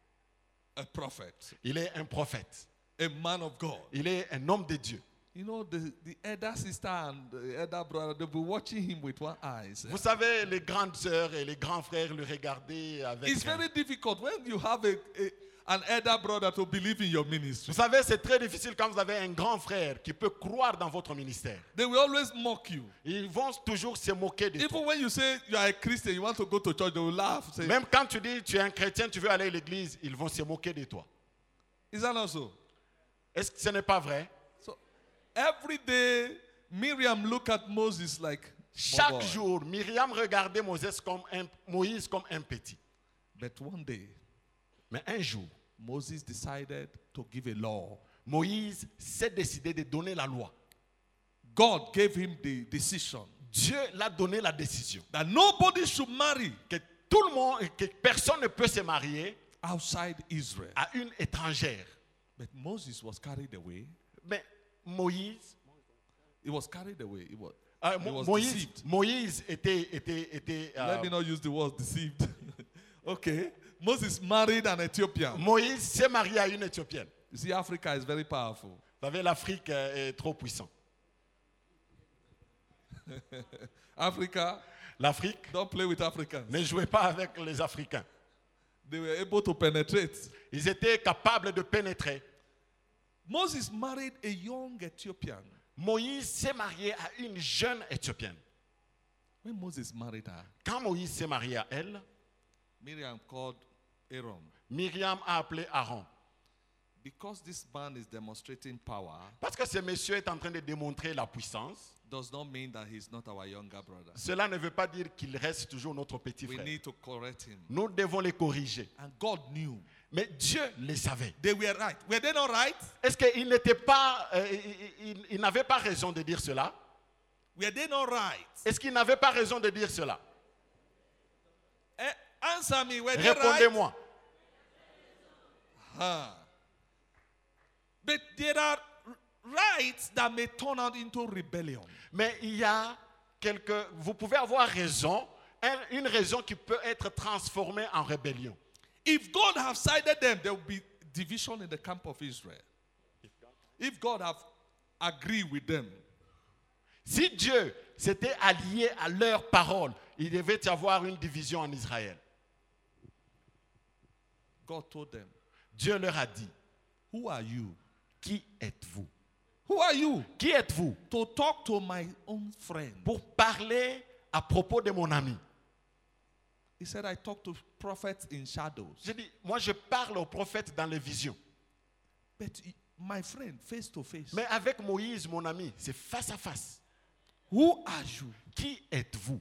S1: a prophet,
S2: Il est un prophète.
S1: a man of God.
S2: Il est un homme de Dieu.
S1: You know, the elder sister and the elder brother, they'll be watching him with one eye.
S2: Vous savez, les grandes sœurs et les grands frères le regardaient avec...
S1: It's very difficult when you have an elder brother to believe in your ministry.
S2: Vous savez, c'est très difficile quand vous avez un grand frère qui peut croire dans votre ministère.
S1: They will always mock you.
S2: Ils vont toujours se moquer de toi.
S1: Even when you say you are a Christian, you want to go to church, they will laugh. Say,
S2: Même quand tu dis tu es un chrétien, tu veux aller à l'église, ils vont se moquer de toi.
S1: is that not so?
S2: Est-ce que ce n'est pas vrai?
S1: So every day, Miriam looked at Moses like,
S2: Chaque
S1: "Oh boy."
S2: jour, Myriam regardait Moïse comme un petit.
S1: But one day,
S2: Mais un jour,
S1: Moses decided to give a law.
S2: Moïse s'est décidé de donner la loi.
S1: God gave him the decision
S2: Dieu l'a donné la décision
S1: that nobody should marry
S2: que tout le monde, que personne ne peut se marier
S1: outside Israel.
S2: à une étrangère.
S1: But Moses was carried away.
S2: Mais Moïse,
S1: He was carried away. He was
S2: Moïse,
S1: deceived.
S2: Moïse était
S1: Let me not use the word deceived. Okay. Moses married an Ethiopian.
S2: Moïse s'est marié à une Éthiopienne.
S1: You see, Africa is very powerful.
S2: Vous savez, l'Afrique est trop puissante.
S1: Africa,
S2: L'Afrique,
S1: don't play with Africans.
S2: ne jouait pas avec les Africains.
S1: They were able to penetrate.
S2: Ils étaient capables de pénétrer.
S1: Moses married a young Ethiopian.
S2: Moïse s'est marié à une jeune Éthiopienne.
S1: When Moses married her,
S2: Quand Moïse s'est marié à elle,
S1: Miriam called Aaron.
S2: Myriam a appelé Aaron.
S1: Because this man is demonstrating power,
S2: Parce que ce monsieur est en train de démontrer la puissance.
S1: does not mean that he's not our younger brother.
S2: Cela ne veut pas dire qu'il reste toujours notre petit
S1: We
S2: frère.
S1: need to correct him.
S2: Nous devons les corriger.
S1: And God knew.
S2: Mais Dieu les savait.
S1: They were right. Were they not right?
S2: Est-ce qu'il n'était pas, il n'avait pas raison de dire cela?
S1: Were they not right?
S2: Est-ce qu'il n'avait pas raison de dire cela?
S1: Answer me. Were they right?
S2: Répondez-moi.
S1: But there are rights that may turn out into rebellion.
S2: Mais il y a vous pouvez avoir raison, une raison qui peut être transformée en rébellion.
S1: If God have sided them, there will be division in the camp of Israel. If God have agreed with them,
S2: Si Dieu s'était allié à leur parole, il devait y avoir une division en Israël.
S1: God told them,
S2: Dieu leur a dit,
S1: who are you?
S2: qui êtes-vous?
S1: Who are you
S2: Qui êtes-vous?
S1: to talk to my own friend?
S2: Pour parler à propos de mon ami.
S1: He said, I talk to prophets in shadows.
S2: J'ai dit, moi je parle aux prophètes dans les visions.
S1: But my friend, face to face.
S2: Mais avec Moïse, mon ami, c'est face à face.
S1: Who are you?
S2: Qui êtes-vous?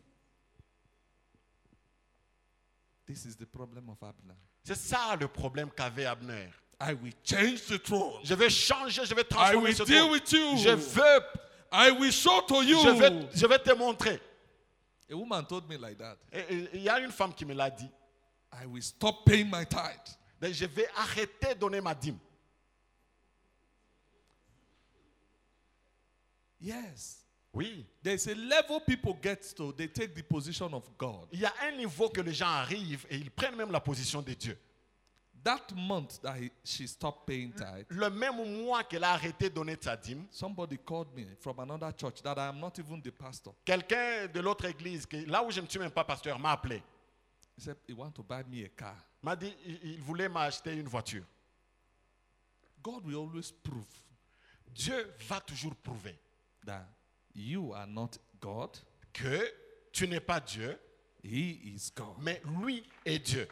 S1: This is the problem of Abner.
S2: C'est ça le problème qu'avait Abner.
S1: I will change the throne.
S2: Je vais changer, je vais
S1: I
S2: transformer
S1: will
S2: ce
S1: deal
S2: trône.
S1: with you.
S2: I
S1: will show to you.
S2: je vais te montrer.
S1: A woman told me like that.
S2: Et il y a une femme qui me l'a dit.
S1: I will stop paying my tithe.
S2: Donc, je vais arrêter de donner ma dîme.
S1: Yes.
S2: Oui.
S1: There's a level people get to, they take the position of God.
S2: Il y a un niveau que les gens arrivent et ils prennent même la position de Dieu.
S1: That month that she stopped paying tithe,
S2: Le même mois qu'elle a arrêté de donner sa dîme,
S1: somebody called me from another church that I am not even the pastor.
S2: quelqu'un de l'autre église, là où je ne suis même pas pasteur, m'a appelé.
S1: He said he want to buy me a car.
S2: M'a dit il voulait m'acheter une voiture.
S1: God will always prove
S2: Dieu va toujours prouver
S1: that you are not God.
S2: que tu n'es pas Dieu,
S1: He is God.
S2: mais lui est Dieu.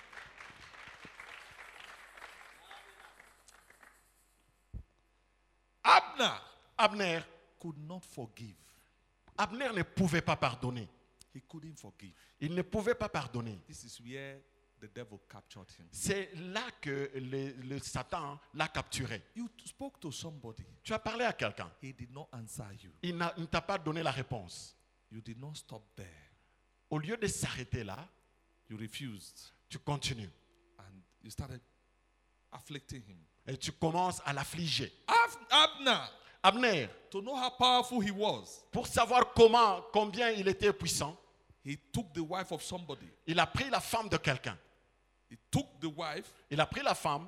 S2: Abner
S1: could not forgive.
S2: Abner ne pouvait pas pardonner.
S1: He couldn't forgive.
S2: Il ne pouvait pas pardonner.
S1: This is where the devil captured him.
S2: C'est là que le Satan l'a capturé.
S1: You spoke to somebody.
S2: Tu as parlé à quelqu'un.
S1: He did not answer you.
S2: Il ne t'a pas donné la réponse.
S1: You did not stop there.
S2: Au lieu de s'arrêter là,
S1: You refused.
S2: tu continues.
S1: And you started afflicting him.
S2: Et tu commences à l'affliger.
S1: Abner,
S2: Abner,
S1: to know how powerful he was,
S2: pour savoir combien il était puissant,
S1: he took the wife of somebody.
S2: il a pris la femme de quelqu'un.
S1: He took the wife,
S2: Il a pris la femme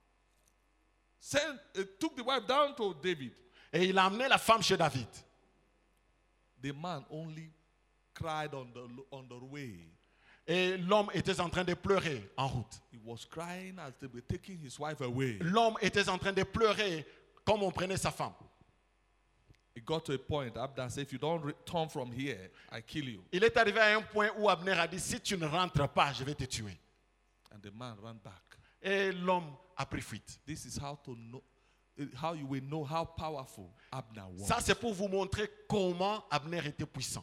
S1: took the wife down to David.
S2: et il a amené la femme chez David.
S1: The man only cried on the way.
S2: Et l'homme était en train de pleurer en route.
S1: He was crying as they were taking his wife away.
S2: L'homme était en train de pleurer comme on prenait sa femme.
S1: It got to a point, Abner said, if you don't return from here, I kill you.
S2: Il est arrivé à un point où Abner a dit, si tu ne rentres pas, je vais te tuer.
S1: And the man ran back.
S2: Et l'homme a pris fuite.
S1: This is how to know, how you will know how powerful Abner was.
S2: Ça, c'est pour vous montrer comment Abner était puissant.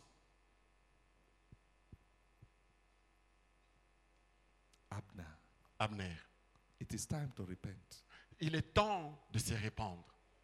S2: Abner.
S1: It is time to repent.
S2: Il est temps de se répandre.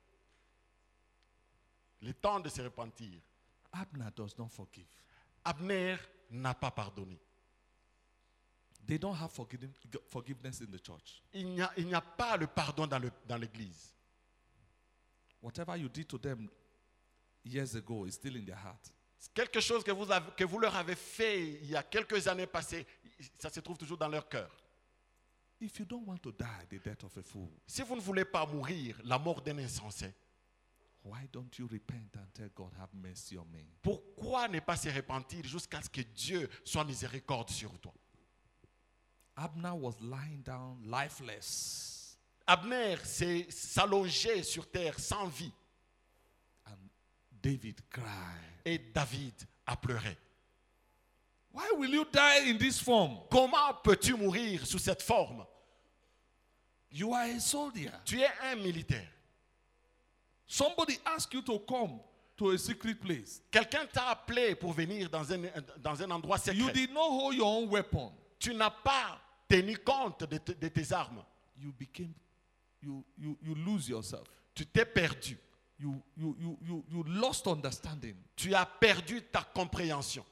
S2: Il est temps de se repentir.
S1: Abner does not forgive.
S2: Abner n'a pas pardonné.
S1: They don't have forgiveness in the church.
S2: Il n'y a pas le pardon dans l'église.
S1: Whatever you did to them years ago is still in their heart.
S2: Quelque chose que vous leur avez fait il y a quelques années passées, ça se trouve toujours dans leur cœur.
S1: If you don't want to die the death of a fool,
S2: Si vous ne voulez pas mourir la mort d'un insensé,
S1: why don't you repent and tell God, have mercy on me?
S2: pourquoi ne pas se repentir jusqu'à ce que Dieu soit miséricorde sur toi?
S1: Abner was lying down lifeless.
S2: Abner s'allongeait sur terre sans vie.
S1: And David cried.
S2: Et David a pleuré.
S1: Why will you die in this form?
S2: Comment peux-tu mourir sous cette forme?
S1: You are a soldier.
S2: Tu es un militaire.
S1: Somebody asked you to come to a secret place.
S2: Quelqu'un t'a appelé pour venir dans un endroit secret.
S1: You did not hold your own weapon.
S2: Tu n'as pas tenu compte de tes armes.
S1: You lose yourself.
S2: Tu t'es perdu.
S1: You lost understanding.
S2: Tu as perdu ta compréhension.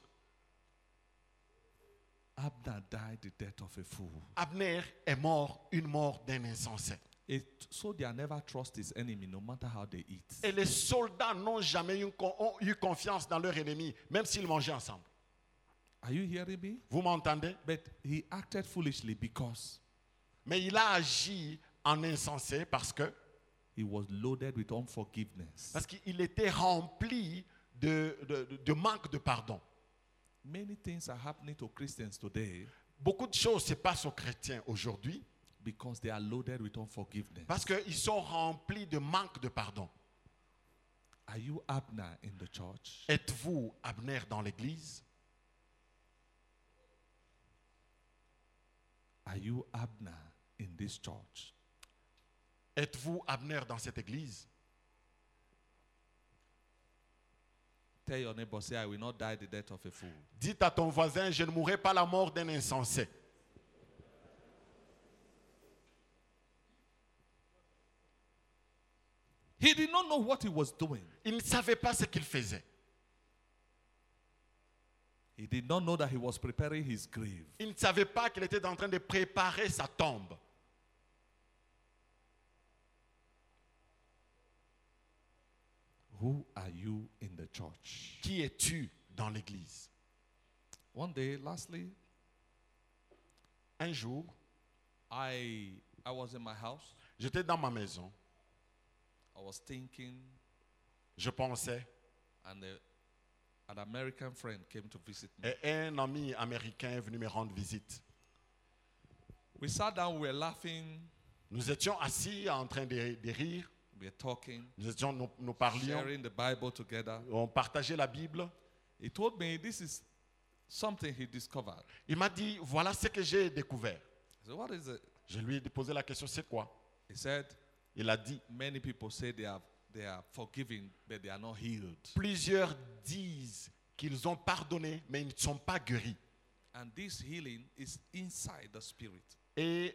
S1: Abner died the death of a fool.
S2: Abner est mort une mort d'un insensé.
S1: A soldier never trusts his enemy, no matter how they eat.
S2: Et les soldats n'ont jamais ont eu confiance dans leur ennemi, même s'ils mangeaient ensemble.
S1: Are you hearing me?
S2: Vous m'entendez?
S1: But he acted foolishly because
S2: Mais il a agi en insensé parce
S1: he was loaded with unforgiveness.
S2: qu'il était rempli de manque de pardon.
S1: Many things are happening to Christians today
S2: Beaucoup de choses se passent aux chrétiens aujourd'hui
S1: because they are loaded with unforgiveness.
S2: parce qu'ils sont remplis de manque de pardon.
S1: Are you Abner in the church?
S2: Êtes-vous Abner dans l'église?
S1: Are you Abner in this church?
S2: Êtes-vous Abner dans cette église?
S1: Tell your neighbor, say, I will not die the death of a fool.
S2: Dites à ton voisin, je ne mourrai pas la mort d'un insensé.
S1: He did not know what he was doing.
S2: Il ne savait pas ce qu'il faisait.
S1: He did not know that he was preparing his grave.
S2: Il ne savait pas qu'il était en train de préparer sa tombe.
S1: Who are you in the church?
S2: Qui es-tu dans l'église?
S1: One day, lastly,
S2: Un jour,
S1: I was in my house.
S2: j'étais dans ma maison.
S1: I was thinking,
S2: Je pensais,
S1: and an American friend came to visit me.
S2: et un ami américain est venu me rendre visite.
S1: We sat down, we were laughing,
S2: Nous étions assis en train de rire.
S1: we were talking,
S2: Nous parlions.
S1: sharing the Bible together.
S2: On partageait la Bible.
S1: He told me this is something he discovered.
S2: Il m'a dit, voilà ce que j'ai découvert.
S1: I said, what is it?
S2: Je lui ai posé la question, c'est quoi?
S1: He said,
S2: Il a dit,
S1: many people say they are forgiven, but they are not healed.
S2: plusieurs disent qu'ils ont pardonné, mais ils ne sont pas guéris.
S1: And this healing is inside the spirit.
S2: Et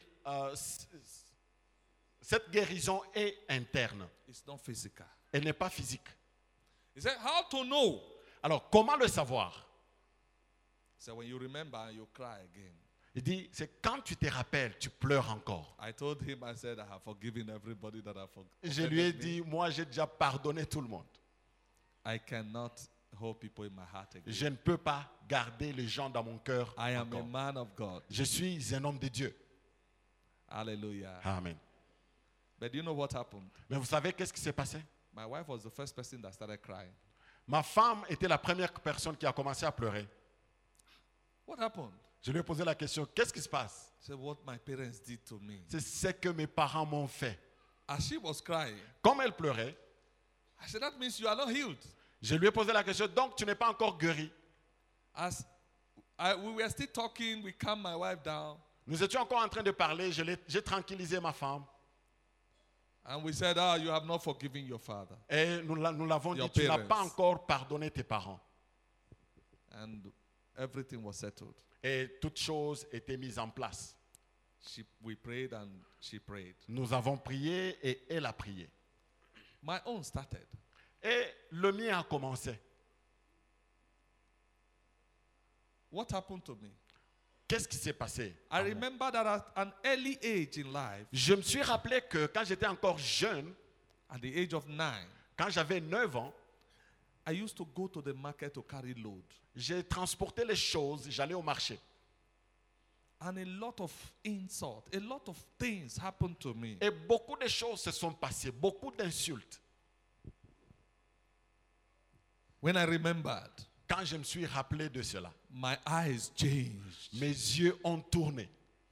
S2: cette guérison est interne.
S1: It's not physical.
S2: Elle n'est pas physique.
S1: He said, how to know?
S2: Alors, comment le savoir?
S1: So when you remember, you cry again.
S2: Il dit, c'est quand tu te rappelles, tu pleures encore.
S1: I told him, I said, I have forgiven everybody that I
S2: Je lui ai dit, moi j'ai déjà pardonné tout le monde.
S1: I cannot hold people in my heart again.
S2: Je ne peux pas garder les gens dans mon cœur
S1: I am a
S2: encore.
S1: man of God.
S2: Je suis un homme de Dieu.
S1: Hallelujah.
S2: Amen.
S1: But you know what happened?
S2: Mais vous savez qu'est-ce qui s'est passé?
S1: My wife was the first person that started crying.
S2: Ma femme était la première personne qui a commencé à pleurer.
S1: What happened?
S2: Je lui ai posé la question, qu'est-ce qui se passe?
S1: She said, what my parents did to me.
S2: C'est ce que mes parents m'ont fait.
S1: As she was crying,
S2: Comme elle pleurait,
S1: I said, that means you are not healed.
S2: je lui ai posé la question, donc tu n'es pas encore guéri.
S1: As we were still talking, we calmed my wife down.
S2: Nous étions encore en train de parler, j'ai tranquillisé ma femme.
S1: And we said, you have not forgiven your father.
S2: Et nous l'avons dit,
S1: Your
S2: tu n'as
S1: parents.
S2: pas encore pardonné tes parents.
S1: And everything was settled.
S2: Et toutes choses étaient mises en place.
S1: We prayed and she prayed.
S2: Nous avons prié et elle a prié.
S1: My own started.
S2: Et le mien a commencé.
S1: What happened to me?
S2: Qu'est-ce qui s'est passé?
S1: I remember that at an early age in life,
S2: Je me suis rappelé que quand j'étais encore jeune,
S1: at the age of 9,
S2: quand j'avais 9 ans,
S1: I used to go to the market to carry load.
S2: j'ai transporté les choses, j'allais au marché.
S1: And a lot of insult, a lot of things happened to me.
S2: Et beaucoup de choses se sont passées, beaucoup d'insultes.
S1: When I remembered,
S2: Quand je me suis rappelé de cela,
S1: my eyes changed.
S2: mes yeux ont tourné.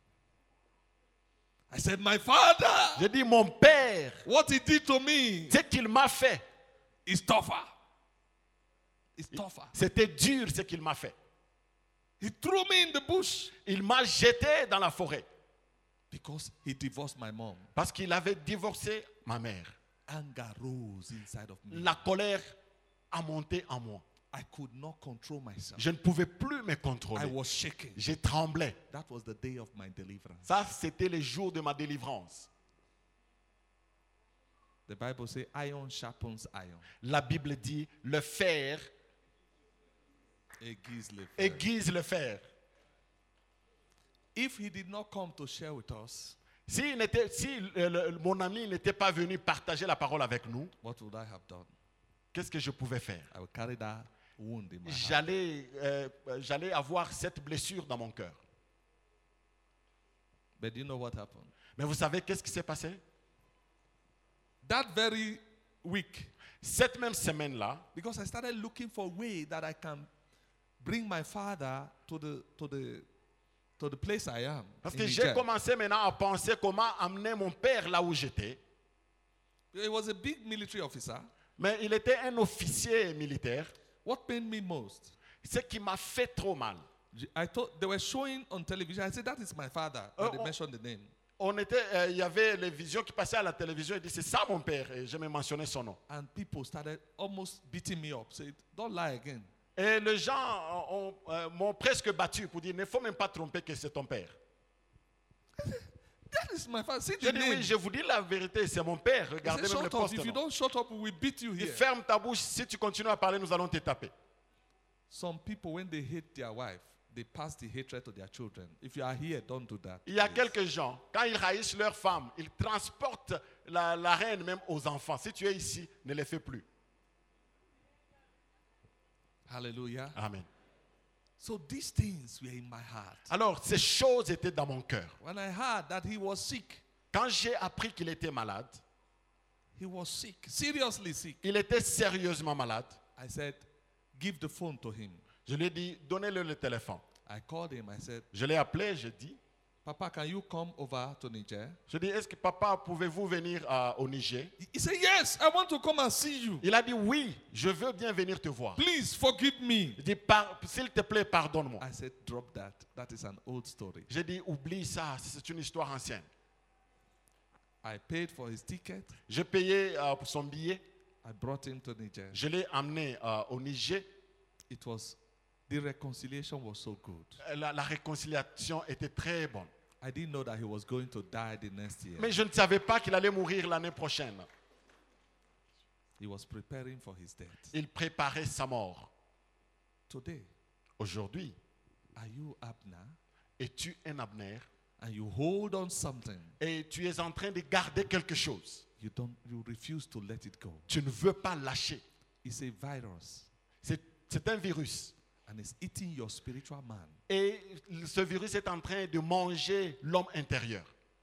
S1: I said, my father,
S2: J'ai dit, mon père,
S1: what he did to me
S2: ce qu'il m'a fait,
S1: is tougher. It's tougher.
S2: c'était dur ce qu'il m'a fait.
S1: He threw me in the bush
S2: Il m'a jeté dans la forêt
S1: because he divorced my mom.
S2: parce qu'il avait divorcé ma mère.
S1: Anger rose inside of me.
S2: La colère a monté en moi.
S1: I could not control myself.
S2: Je ne pouvais plus me
S1: I
S2: contrôler.
S1: was shaking.
S2: Je tremblais.
S1: That was the day of my deliverance.
S2: Ça, c'était le jour de ma délivrance.
S1: The Bible says iron sharpens iron.
S2: La Bible dit, le fer
S1: Aiguise le fer.
S2: aiguise le fer.
S1: If he did not come to share with us,
S2: Si mon ami n'était pas venu partager la parole avec nous,
S1: what would I have done?
S2: qu'est-ce que je pouvais faire?
S1: I would carry that wound in my heart.
S2: J'allais avoir cette blessure dans mon cœur.
S1: But do you know what happened?
S2: Mais vous savez qu'est-ce qui s'est passé?
S1: That very week,
S2: Cette même semaine-là,
S1: because I started looking for a way that I can bring my father to the place I am.
S2: parce
S1: in
S2: que j'ai
S1: Niger.
S2: commencé maintenant à penser comment amener mon père là où j'étais.
S1: He was a big military officer.
S2: Mais il était un officier militaire.
S1: What pained me most?
S2: Ce qui m'a fait trop mal,
S1: I thought they were showing on television. I said, that is my father. And they mentioned the name.
S2: Il y avait les visions qui passaient à la télévision. Il dit, c'est ça mon père. Et je me mentionnais son nom.
S1: And people started almost beating me up. Said, don't lie again.
S2: Et les gens m'ont presque battu pour dire, il ne faut même pas tromper que c'est ton père.
S1: That is my father. See
S2: Je
S1: the
S2: dis,
S1: name.
S2: oui, je vous dis la vérité, c'est mon père.
S1: He
S2: Regardez
S1: said,
S2: même le
S1: shut up.
S2: poste.
S1: If you don't shut up, we will beat you
S2: Il dit,
S1: here.
S2: ferme ta bouche. Si tu continues à parler, nous allons te taper.
S1: Some people, when they hate their wife, they pass the hatred to their children. If you are here, don't do that.
S2: Il y a
S1: please.
S2: quelques gens, quand ils haïssent leur femme, ils transportent la haine même aux enfants. Si tu es ici, ne les fais plus.
S1: Hallelujah.
S2: Amen.
S1: So these things were in my heart.
S2: Alors, ces choses étaient dans mon cœur.
S1: When I heard that he was sick,
S2: Quand j'ai appris qu'il était malade,
S1: he was sick, seriously sick.
S2: il était sérieusement malade,
S1: I said, give the phone to him.
S2: je lui ai dit, donnez-le le téléphone.
S1: I called him. I said,
S2: Je l'ai appelé, je dis,
S1: Papa, can you come over to Niger?
S2: je dis, est-ce que papa, pouvez-vous venir au Niger?
S1: He said, yes, I want to come and see you.
S2: Il a dit, oui, je veux bien venir te voir.
S1: Please forgive me.
S2: Il dit, s'il te plaît, pardonne-moi.
S1: I said, drop that. That is an old story.
S2: J'ai dit, oublie ça, c'est une histoire ancienne.
S1: I paid for his ticket.
S2: J'ai payé pour son billet,
S1: I brought him to Niger.
S2: je l'ai amené au Niger.
S1: The reconciliation was so good.
S2: La réconciliation était très bonne.
S1: I didn't know that he was going to die the next year.
S2: Mais je ne savais pas qu'il allait mourir l'année prochaine.
S1: He was preparing for his death.
S2: Il préparait sa mort.
S1: Today,
S2: Aujourd'hui,
S1: are you Abner?
S2: es-tu un Abner
S1: And you hold on something.
S2: et tu es en train de garder quelque chose.
S1: You refuse to let it go.
S2: Tu ne veux pas lâcher.
S1: It's a virus.
S2: C'est un virus.
S1: And it's eating your spiritual man.
S2: Et ce virus est en train de manger l'homme intérieur.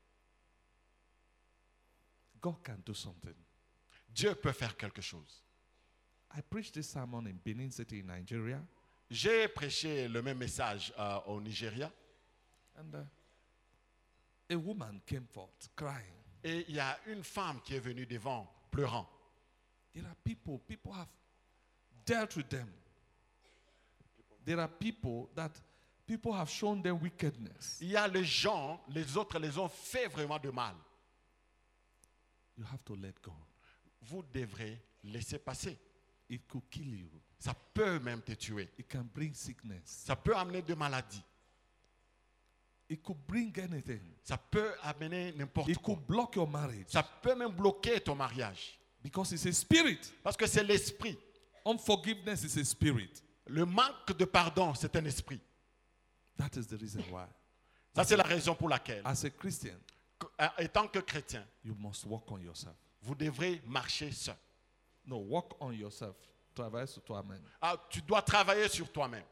S1: God can do something.
S2: Dieu peut faire quelque chose.
S1: I preached this sermon in Benin City in Nigeria.
S2: J'ai prêché le même message au Nigeria.
S1: And a woman came forth crying.
S2: Et il y a une femme qui est venue devant pleurant.
S1: There are people have dealt with them. There are people have shown them wickedness.
S2: Il y a les gens, les autres les ont fait vraiment de mal.
S1: You have to let go.
S2: Vous devrez laisser passer.
S1: It could kill you.
S2: Ça peut même te tuer.
S1: It can bring sickness.
S2: Ça peut amener de maladies.
S1: It could bring anything.
S2: Ça peut amener n'importe
S1: It
S2: quoi.
S1: could block your marriage.
S2: Ça peut même bloquer ton mariage.
S1: Because it's a spirit.
S2: Parce que c'est l'esprit.
S1: Unforgiveness is a spirit.
S2: Le manque de pardon, c'est un esprit.
S1: That is the reason why.
S2: Ça, c'est la raison pour laquelle,
S1: As a Christian,
S2: étant que chrétien,
S1: you must work on yourself.
S2: vous devrez marcher seul.
S1: No, work on yourself. Travaille sur toi-même.
S2: Tu dois travailler sur toi-même.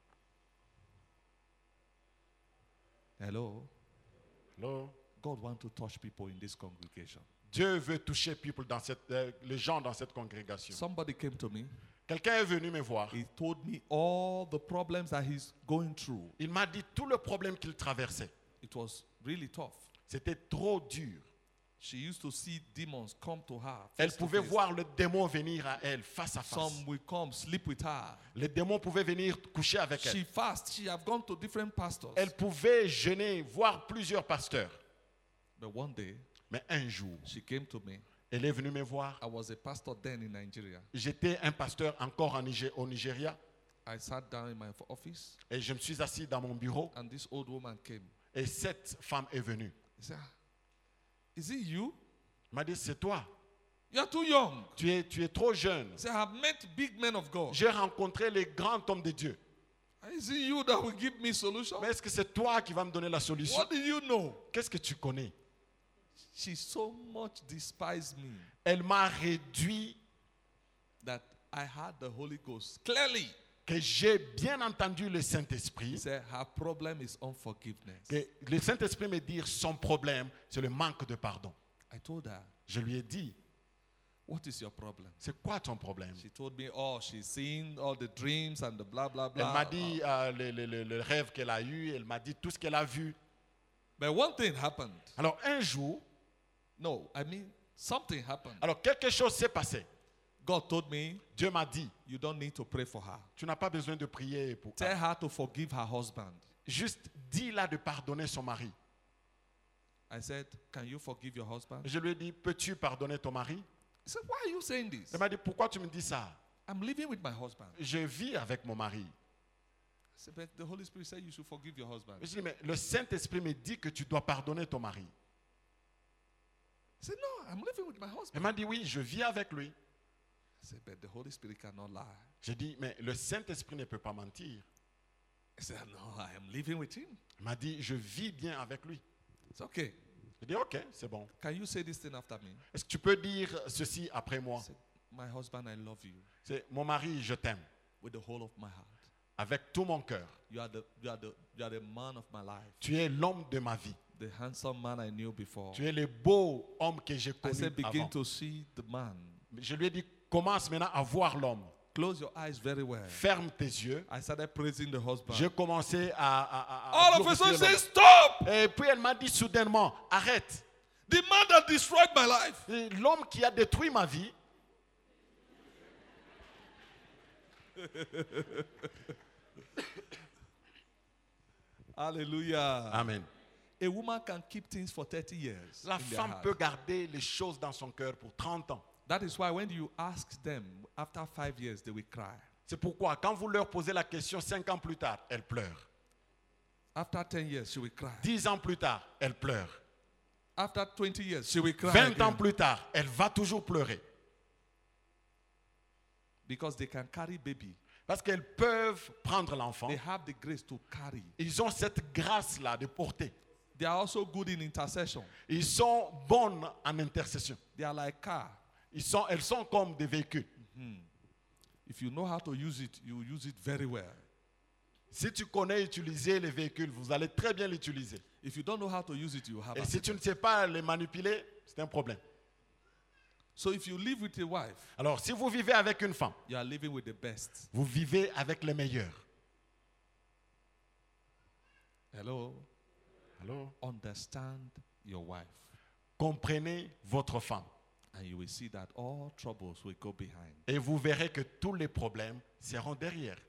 S1: Hello?
S2: Hello?
S1: God wants to touch people in this congregation.
S2: Dieu veut toucher les gens dans cette congrégation.
S1: Somebody came to me.
S2: Quelqu'un est venu me voir.
S1: He told me all the problems that he's going through.
S2: Il m'a dit tout le problème qu'il traversait.
S1: It was really tough.
S2: C'était trop dur.
S1: She used to see demons come to her.
S2: Elle
S1: face to
S2: pouvait
S1: face.
S2: voir le démon venir à elle face à face.
S1: Some will come sleep with her.
S2: Les démons pouvaient venir coucher avec elle.
S1: She fasts. She have gone to different pastors.
S2: Elle pouvait jeûner, voir plusieurs pasteurs.
S1: But one day,
S2: Mais un jour,
S1: she came to me.
S2: elle est venue me voir.
S1: I was a pastor then in Nigeria.
S2: J'étais un pasteur encore au Nigeria.
S1: I sat down in my office,
S2: Et je me suis assis dans mon bureau.
S1: and this old woman came.
S2: Et cette femme est venue.
S1: He said, is it you?
S2: Elle m'a dit, c'est toi.
S1: You are too young.
S2: Tu es trop jeune.
S1: He said, I have met big men of God.
S2: J'ai rencontré les grands hommes de Dieu.
S1: Is it you that will give me solution?
S2: Mais est-ce que c'est toi qui vas me donner la solution?
S1: What do you know?
S2: Qu'est-ce que tu connais?
S1: She so much despised me
S2: Elle m'a réduit,
S1: that I had the Holy Ghost clearly.
S2: que j'ai bien entendu le
S1: He
S2: Saint-Esprit.
S1: said her problem is unforgiveness.
S2: Que le Saint-Esprit me dit son problème, c'est le manque de pardon.
S1: I told her,
S2: Je lui ai dit,
S1: what is your problem?
S2: c'est quoi ton problème?
S1: She told me, oh, she's seen all the dreams and the blah, blah,
S2: Elle
S1: blah.
S2: m'a dit le rêve qu'elle a eu, elle m'a dit tout ce qu'elle a vu.
S1: But one thing happened.
S2: Alors un jour,
S1: No, I mean, something happened.
S2: alors quelque chose s'est passé.
S1: God told me,
S2: Dieu m'a dit,
S1: you don't need to pray for her.
S2: tu n'as pas besoin de prier pour
S1: Tell
S2: elle.
S1: her to forgive her husband.
S2: Juste dis-la de pardonner son mari.
S1: I said, can you forgive your husband?
S2: Je lui ai dit, peux-tu pardonner ton mari?
S1: He said, why are you saying this?
S2: Elle m'a dit, pourquoi tu me dis ça?
S1: I'm living with my husband.
S2: Je vis avec mon mari.
S1: I said, but the Holy Spirit said you should forgive your husband.
S2: Je dis, mais le Saint-Esprit me dit que tu dois pardonner ton mari.
S1: He said, no, I'm living with my husband.
S2: Elle m'a dit, oui, je vis avec lui.
S1: I said, but the Holy Spirit cannot lie.
S2: J'ai dit, mais le Saint-Esprit ne peut pas mentir.
S1: He said, no, I am living with him.
S2: Elle m'a dit, je vis bien avec lui.
S1: It's okay.
S2: J'ai dit, ok, c'est bon.
S1: Can you say this thing after me?
S2: Est-ce que tu peux dire ceci après moi?
S1: I said, my husband, I love you
S2: C'est, mon mari, je t'aime
S1: with the whole of my heart.
S2: avec tout mon cœur.
S1: You are the man of my life.
S2: Tu es l'homme de ma vie.
S1: The handsome man I knew before.
S2: Tu es le beau homme que j'ai
S1: I
S2: connu
S1: said, begin
S2: avant.
S1: to see the man.
S2: Je lui ai dit, commence maintenant à voir l'homme.
S1: Close your eyes very well.
S2: Ferme tes yeux.
S1: I started praising the husband.
S2: J'ai commencé à
S1: All of a sudden,
S2: glorifier
S1: say,
S2: l'homme.
S1: stop!
S2: Et puis elle m'a dit soudainement, arrête.
S1: The man that destroyed my life.
S2: Et l'homme qui a détruit ma vie,
S1: Hallelujah.
S2: amen.
S1: A woman can keep things for 30 years.
S2: La
S1: in their
S2: femme
S1: heart.
S2: peut garder les choses dans son cœur pour 30 ans.
S1: That is why when you ask them, after 5 years, they will cry.
S2: C'est pourquoi quand vous leur posez la question 5 ans plus tard, elle pleure.
S1: After 10 years, she will cry.
S2: 10 ans plus tard, elle pleure.
S1: After 20 years, she will cry
S2: 20 ans
S1: again.
S2: plus tard, elle va toujours pleurer.
S1: Because they can carry baby.
S2: Parce qu'elles peuvent prendre l'enfant.
S1: They have the grace to carry.
S2: Ils ont cette grâce-là de porter.
S1: They are also good in intercession.
S2: Ils sont bonnes en intercession.
S1: They are like car.
S2: Elles sont comme des véhicules.
S1: If you know how to use it, you use it very well.
S2: Si tu connais utiliser les véhicules, vous allez très bien l'utiliser.
S1: If you don't know how to use it, you have
S2: Et si tu ne
S1: accident.
S2: sais pas les manipuler, c'est un problème.
S1: So if you live with a wife,
S2: Alors, si vous vivez avec une femme,
S1: you are living with the best.
S2: vous vivez avec les meilleurs.
S1: Hello?
S2: Alors,
S1: Understand your wife.
S2: comprenez votre femme.
S1: And you will see that all troubles will go behind.
S2: Et vous verrez que tous les problèmes seront derrière.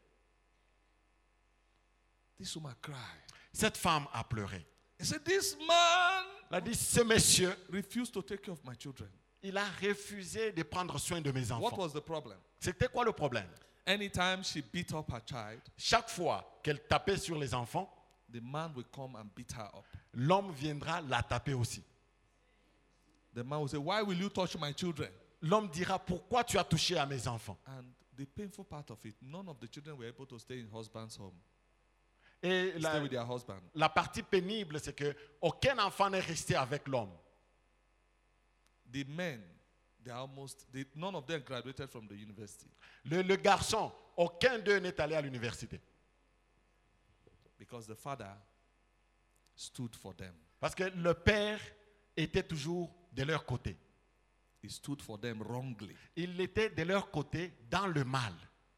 S1: This woman cried.
S2: Cette femme a pleuré.
S1: He said, this man
S2: Elle a dit, ce monsieur,
S1: refused to take care of my children.
S2: il a refusé de prendre soin de mes
S1: What
S2: enfants.
S1: was the problem?
S2: C'était quoi le problème?
S1: Anytime she beat up her child,
S2: Chaque fois qu'elle tapait sur les enfants,
S1: the man will come and beat her up.
S2: l'homme viendra la taper aussi.
S1: The man will say, why will you touch my children?
S2: L'homme dira, pourquoi tu as touché à mes enfants?
S1: And the painful part of it, none of the children were able to stay in husband's home.
S2: Et
S1: Stay with their husband.
S2: la partie pénible, c'est que aucun enfant n'est resté avec l'homme.
S1: The men, none of them graduated from the university
S2: Le garçon, aucun d'eux n'est allé à l'université.
S1: because the father stood for them.
S2: Parce que le père était toujours de leur côté.
S1: He stood for them wrongly.
S2: Il était de leur côté dans le mal.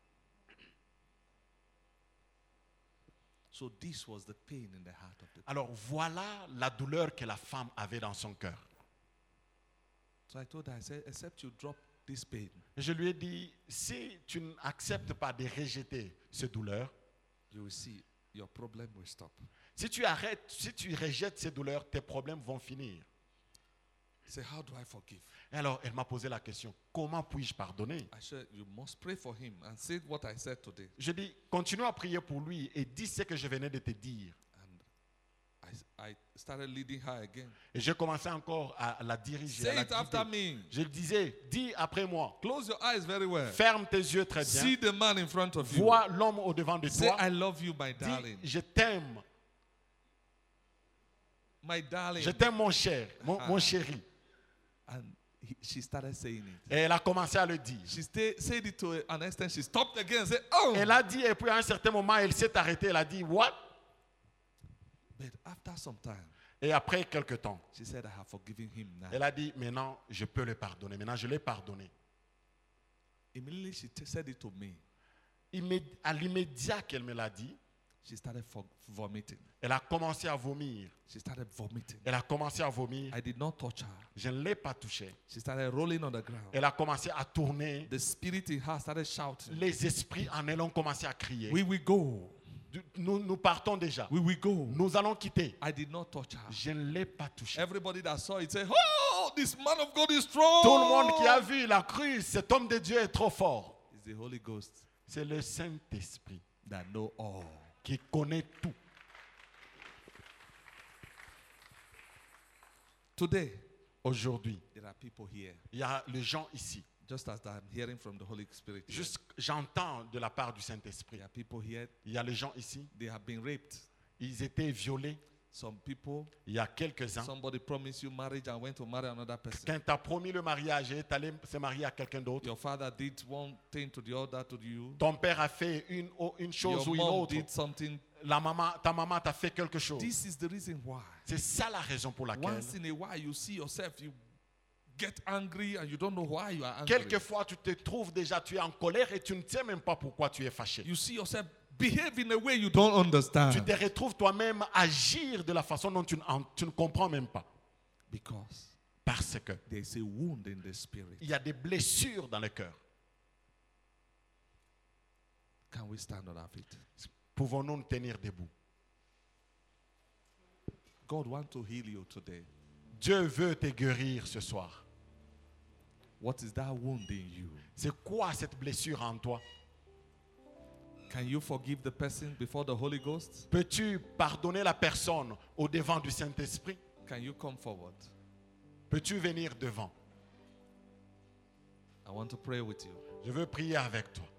S1: So this was the pain in the heart of the
S2: Alors voilà la douleur que la femme avait dans son cœur.
S1: So I told her, I said, except you drop this pain,
S2: Et je lui ai dit, si tu n'acceptes pas de rejeter cette douleur,
S1: you will see your problem will stop.
S2: si tu arrêtes, si tu rejettes ces douleurs, tes problèmes vont finir.
S1: He said, how do I forgive?
S2: Et alors elle m'a posé la question, comment puis-je pardonner?
S1: I said, you must pray for him and say what I said today.
S2: Je dis, continue à prier pour lui et dis ce que je venais de te dire.
S1: And I started leading her again.
S2: Et j'ai commencé encore à la diriger. à
S1: Say
S2: la
S1: it after
S2: guider.
S1: me.
S2: Je disais, dis après moi.
S1: Close your eyes very well.
S2: Ferme tes yeux très bien.
S1: See the man in front of you.
S2: Vois l'homme au devant de
S1: Say,
S2: toi.
S1: I love you, my darling.
S2: Dis, je t'aime.
S1: My darling.
S2: Je t'aime, mon cher, mon chéri.
S1: And she started saying it.
S2: Et elle a commencé à le dire.
S1: She said it to an extent. She stopped again and said, oh.
S2: Elle a dit, et puis à un certain moment, elle s'est arrêtée. Elle a dit, what?
S1: But after some time,
S2: Et après quelque temps,
S1: she said, I have forgiven him now.
S2: elle a dit, maintenant, je peux le pardonner. Maintenant, je l'ai pardonné.
S1: Immediately she said it to me.
S2: À l'immédiat qu'elle me l'a dit,
S1: She started vomiting.
S2: Elle a commencé à vomir.
S1: She started vomiting.
S2: Elle a commencé à vomir.
S1: I did not touch her.
S2: Je ne l'ai pas touchée.
S1: She started rolling on the ground.
S2: Elle a commencé à tourner.
S1: The spirit in her started shouting.
S2: Les esprits en elle ont commencé à crier.
S1: We will go.
S2: Nous partons déjà.
S1: We will go.
S2: Nous allons quitter.
S1: I did not touch her.
S2: Je ne l'ai pas touchée.
S1: Everybody that saw it said, "Oh, this man of God is strong."
S2: Tout le monde qui a vu, il a cru, cet homme de Dieu est trop fort.
S1: It's the Holy Ghost
S2: C'est le Saint-Esprit
S1: that know all.
S2: qui connaît tout.
S1: Today,
S2: Aujourd'hui,
S1: there are people here,
S2: il y a les gens ici.
S1: just as I'm hearing from the Holy Spirit. Here,
S2: Juste, j'entends de la part du Saint-Esprit.
S1: there are people here,
S2: Il y a les gens ici.
S1: they have been raped.
S2: Ils étaient violés.
S1: Some people,
S2: Il y a quelques-uns.
S1: somebody promised you marriage and went to marry another person.
S2: Quand tu as promis le mariage et est allé se marier à quelqu'un d'autre,
S1: Your father did one thing to the other to you.
S2: ton père a fait une chose
S1: Your
S2: ou une
S1: mom
S2: autre.
S1: did something.
S2: Ta maman t'a fait quelque chose.
S1: This is the reason why.
S2: C'est ça la raison pour laquelle.
S1: Once in a while, you see yourself, you get angry and you don't know why you are angry.
S2: Quelquefois, tu te trouves déjà, tu es en colère et tu ne sais même pas pourquoi tu es fâché.
S1: You see yourself behave in a way you don't understand.
S2: Tu te retrouves toi-même agir de la façon dont tu ne comprends même pas.
S1: Because
S2: Parce que
S1: there is a wound in the spirit.
S2: il y a des blessures dans le cœur.
S1: Can we stand on our feet?
S2: Pouvons-nous nous tenir debout?
S1: God wants to heal you today.
S2: Dieu veut te guérir ce soir.
S1: What is that wound in you?
S2: C'est quoi cette blessure en toi?
S1: Can you forgive the person before the Holy Ghost?
S2: Peux-tu pardonner la personne au devant du Saint-Esprit?
S1: Can you come forward?
S2: Peux-tu venir devant?
S1: I want to pray with you.
S2: Je veux prier avec toi.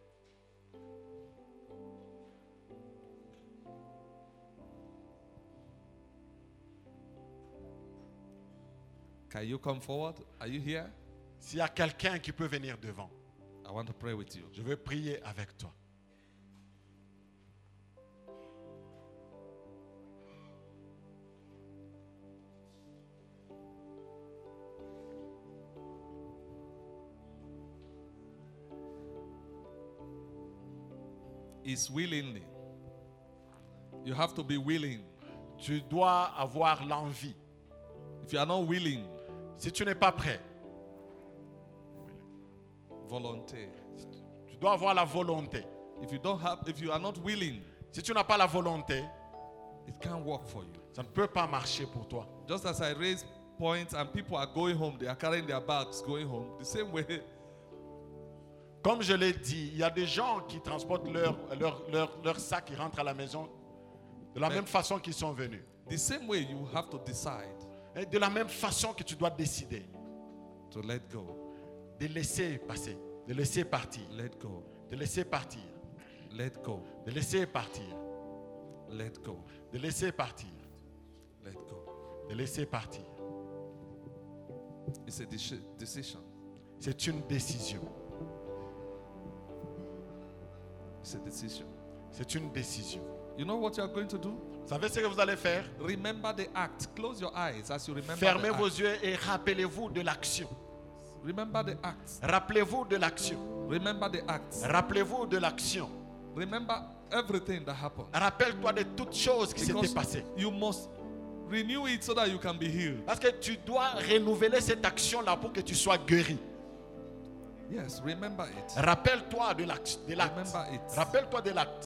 S1: Can you come forward? Are you here?
S2: S'il y a quelqu'un qui peut venir devant,
S1: I want to pray with you.
S2: je veux prier avec toi.
S1: It's willingly. You have to be willing.
S2: Tu dois avoir l'envie.
S1: If you are not willing,
S2: Si tu n'es pas prêt,
S1: volunteer.
S2: tu dois avoir la volonté.
S1: If you are not willing,
S2: Si tu n'as pas la volonté,
S1: it can't work for you.
S2: ça ne peut pas marcher pour toi.
S1: Just as I raise points and people are going home, they are carrying their bags going home. The same way,
S2: Comme je l'ai dit, il y a des gens qui transportent leur sac et rentrent à la maison de la même façon qu'ils sont venus.
S1: the same way you have to decide
S2: Et de la même façon que tu dois décider
S1: to let go.
S2: de laisser passer, de laisser partir,
S1: Let go.
S2: de laisser partir,
S1: Let go.
S2: de laisser partir,
S1: Let go.
S2: de laisser partir,
S1: Let go.
S2: de laisser partir.
S1: It's a decision.
S2: C'est une décision.
S1: It's a decision.
S2: C'est une décision.
S1: You know what you are going to do?
S2: Vous savez ce que vous allez faire?
S1: Remember the act. Close your eyes as you remember
S2: Fermez
S1: the
S2: vos
S1: act.
S2: yeux et rappelez-vous de l'action.
S1: Remember the act.
S2: Rappelez-vous de l'action.
S1: Remember the act.
S2: Rappelez-vous de l'action.
S1: Remember everything that happened.
S2: Rappelle-toi de toutes choses qui s'étaient
S1: Because
S2: passées.
S1: you must renew it so that you can be healed.
S2: Parce que tu dois renouveler cette action-là pour que tu sois guéri.
S1: Yes, remember it.
S2: Rappelle-toi de l'acte.
S1: Remember it.
S2: Rappelle-toi de l'acte.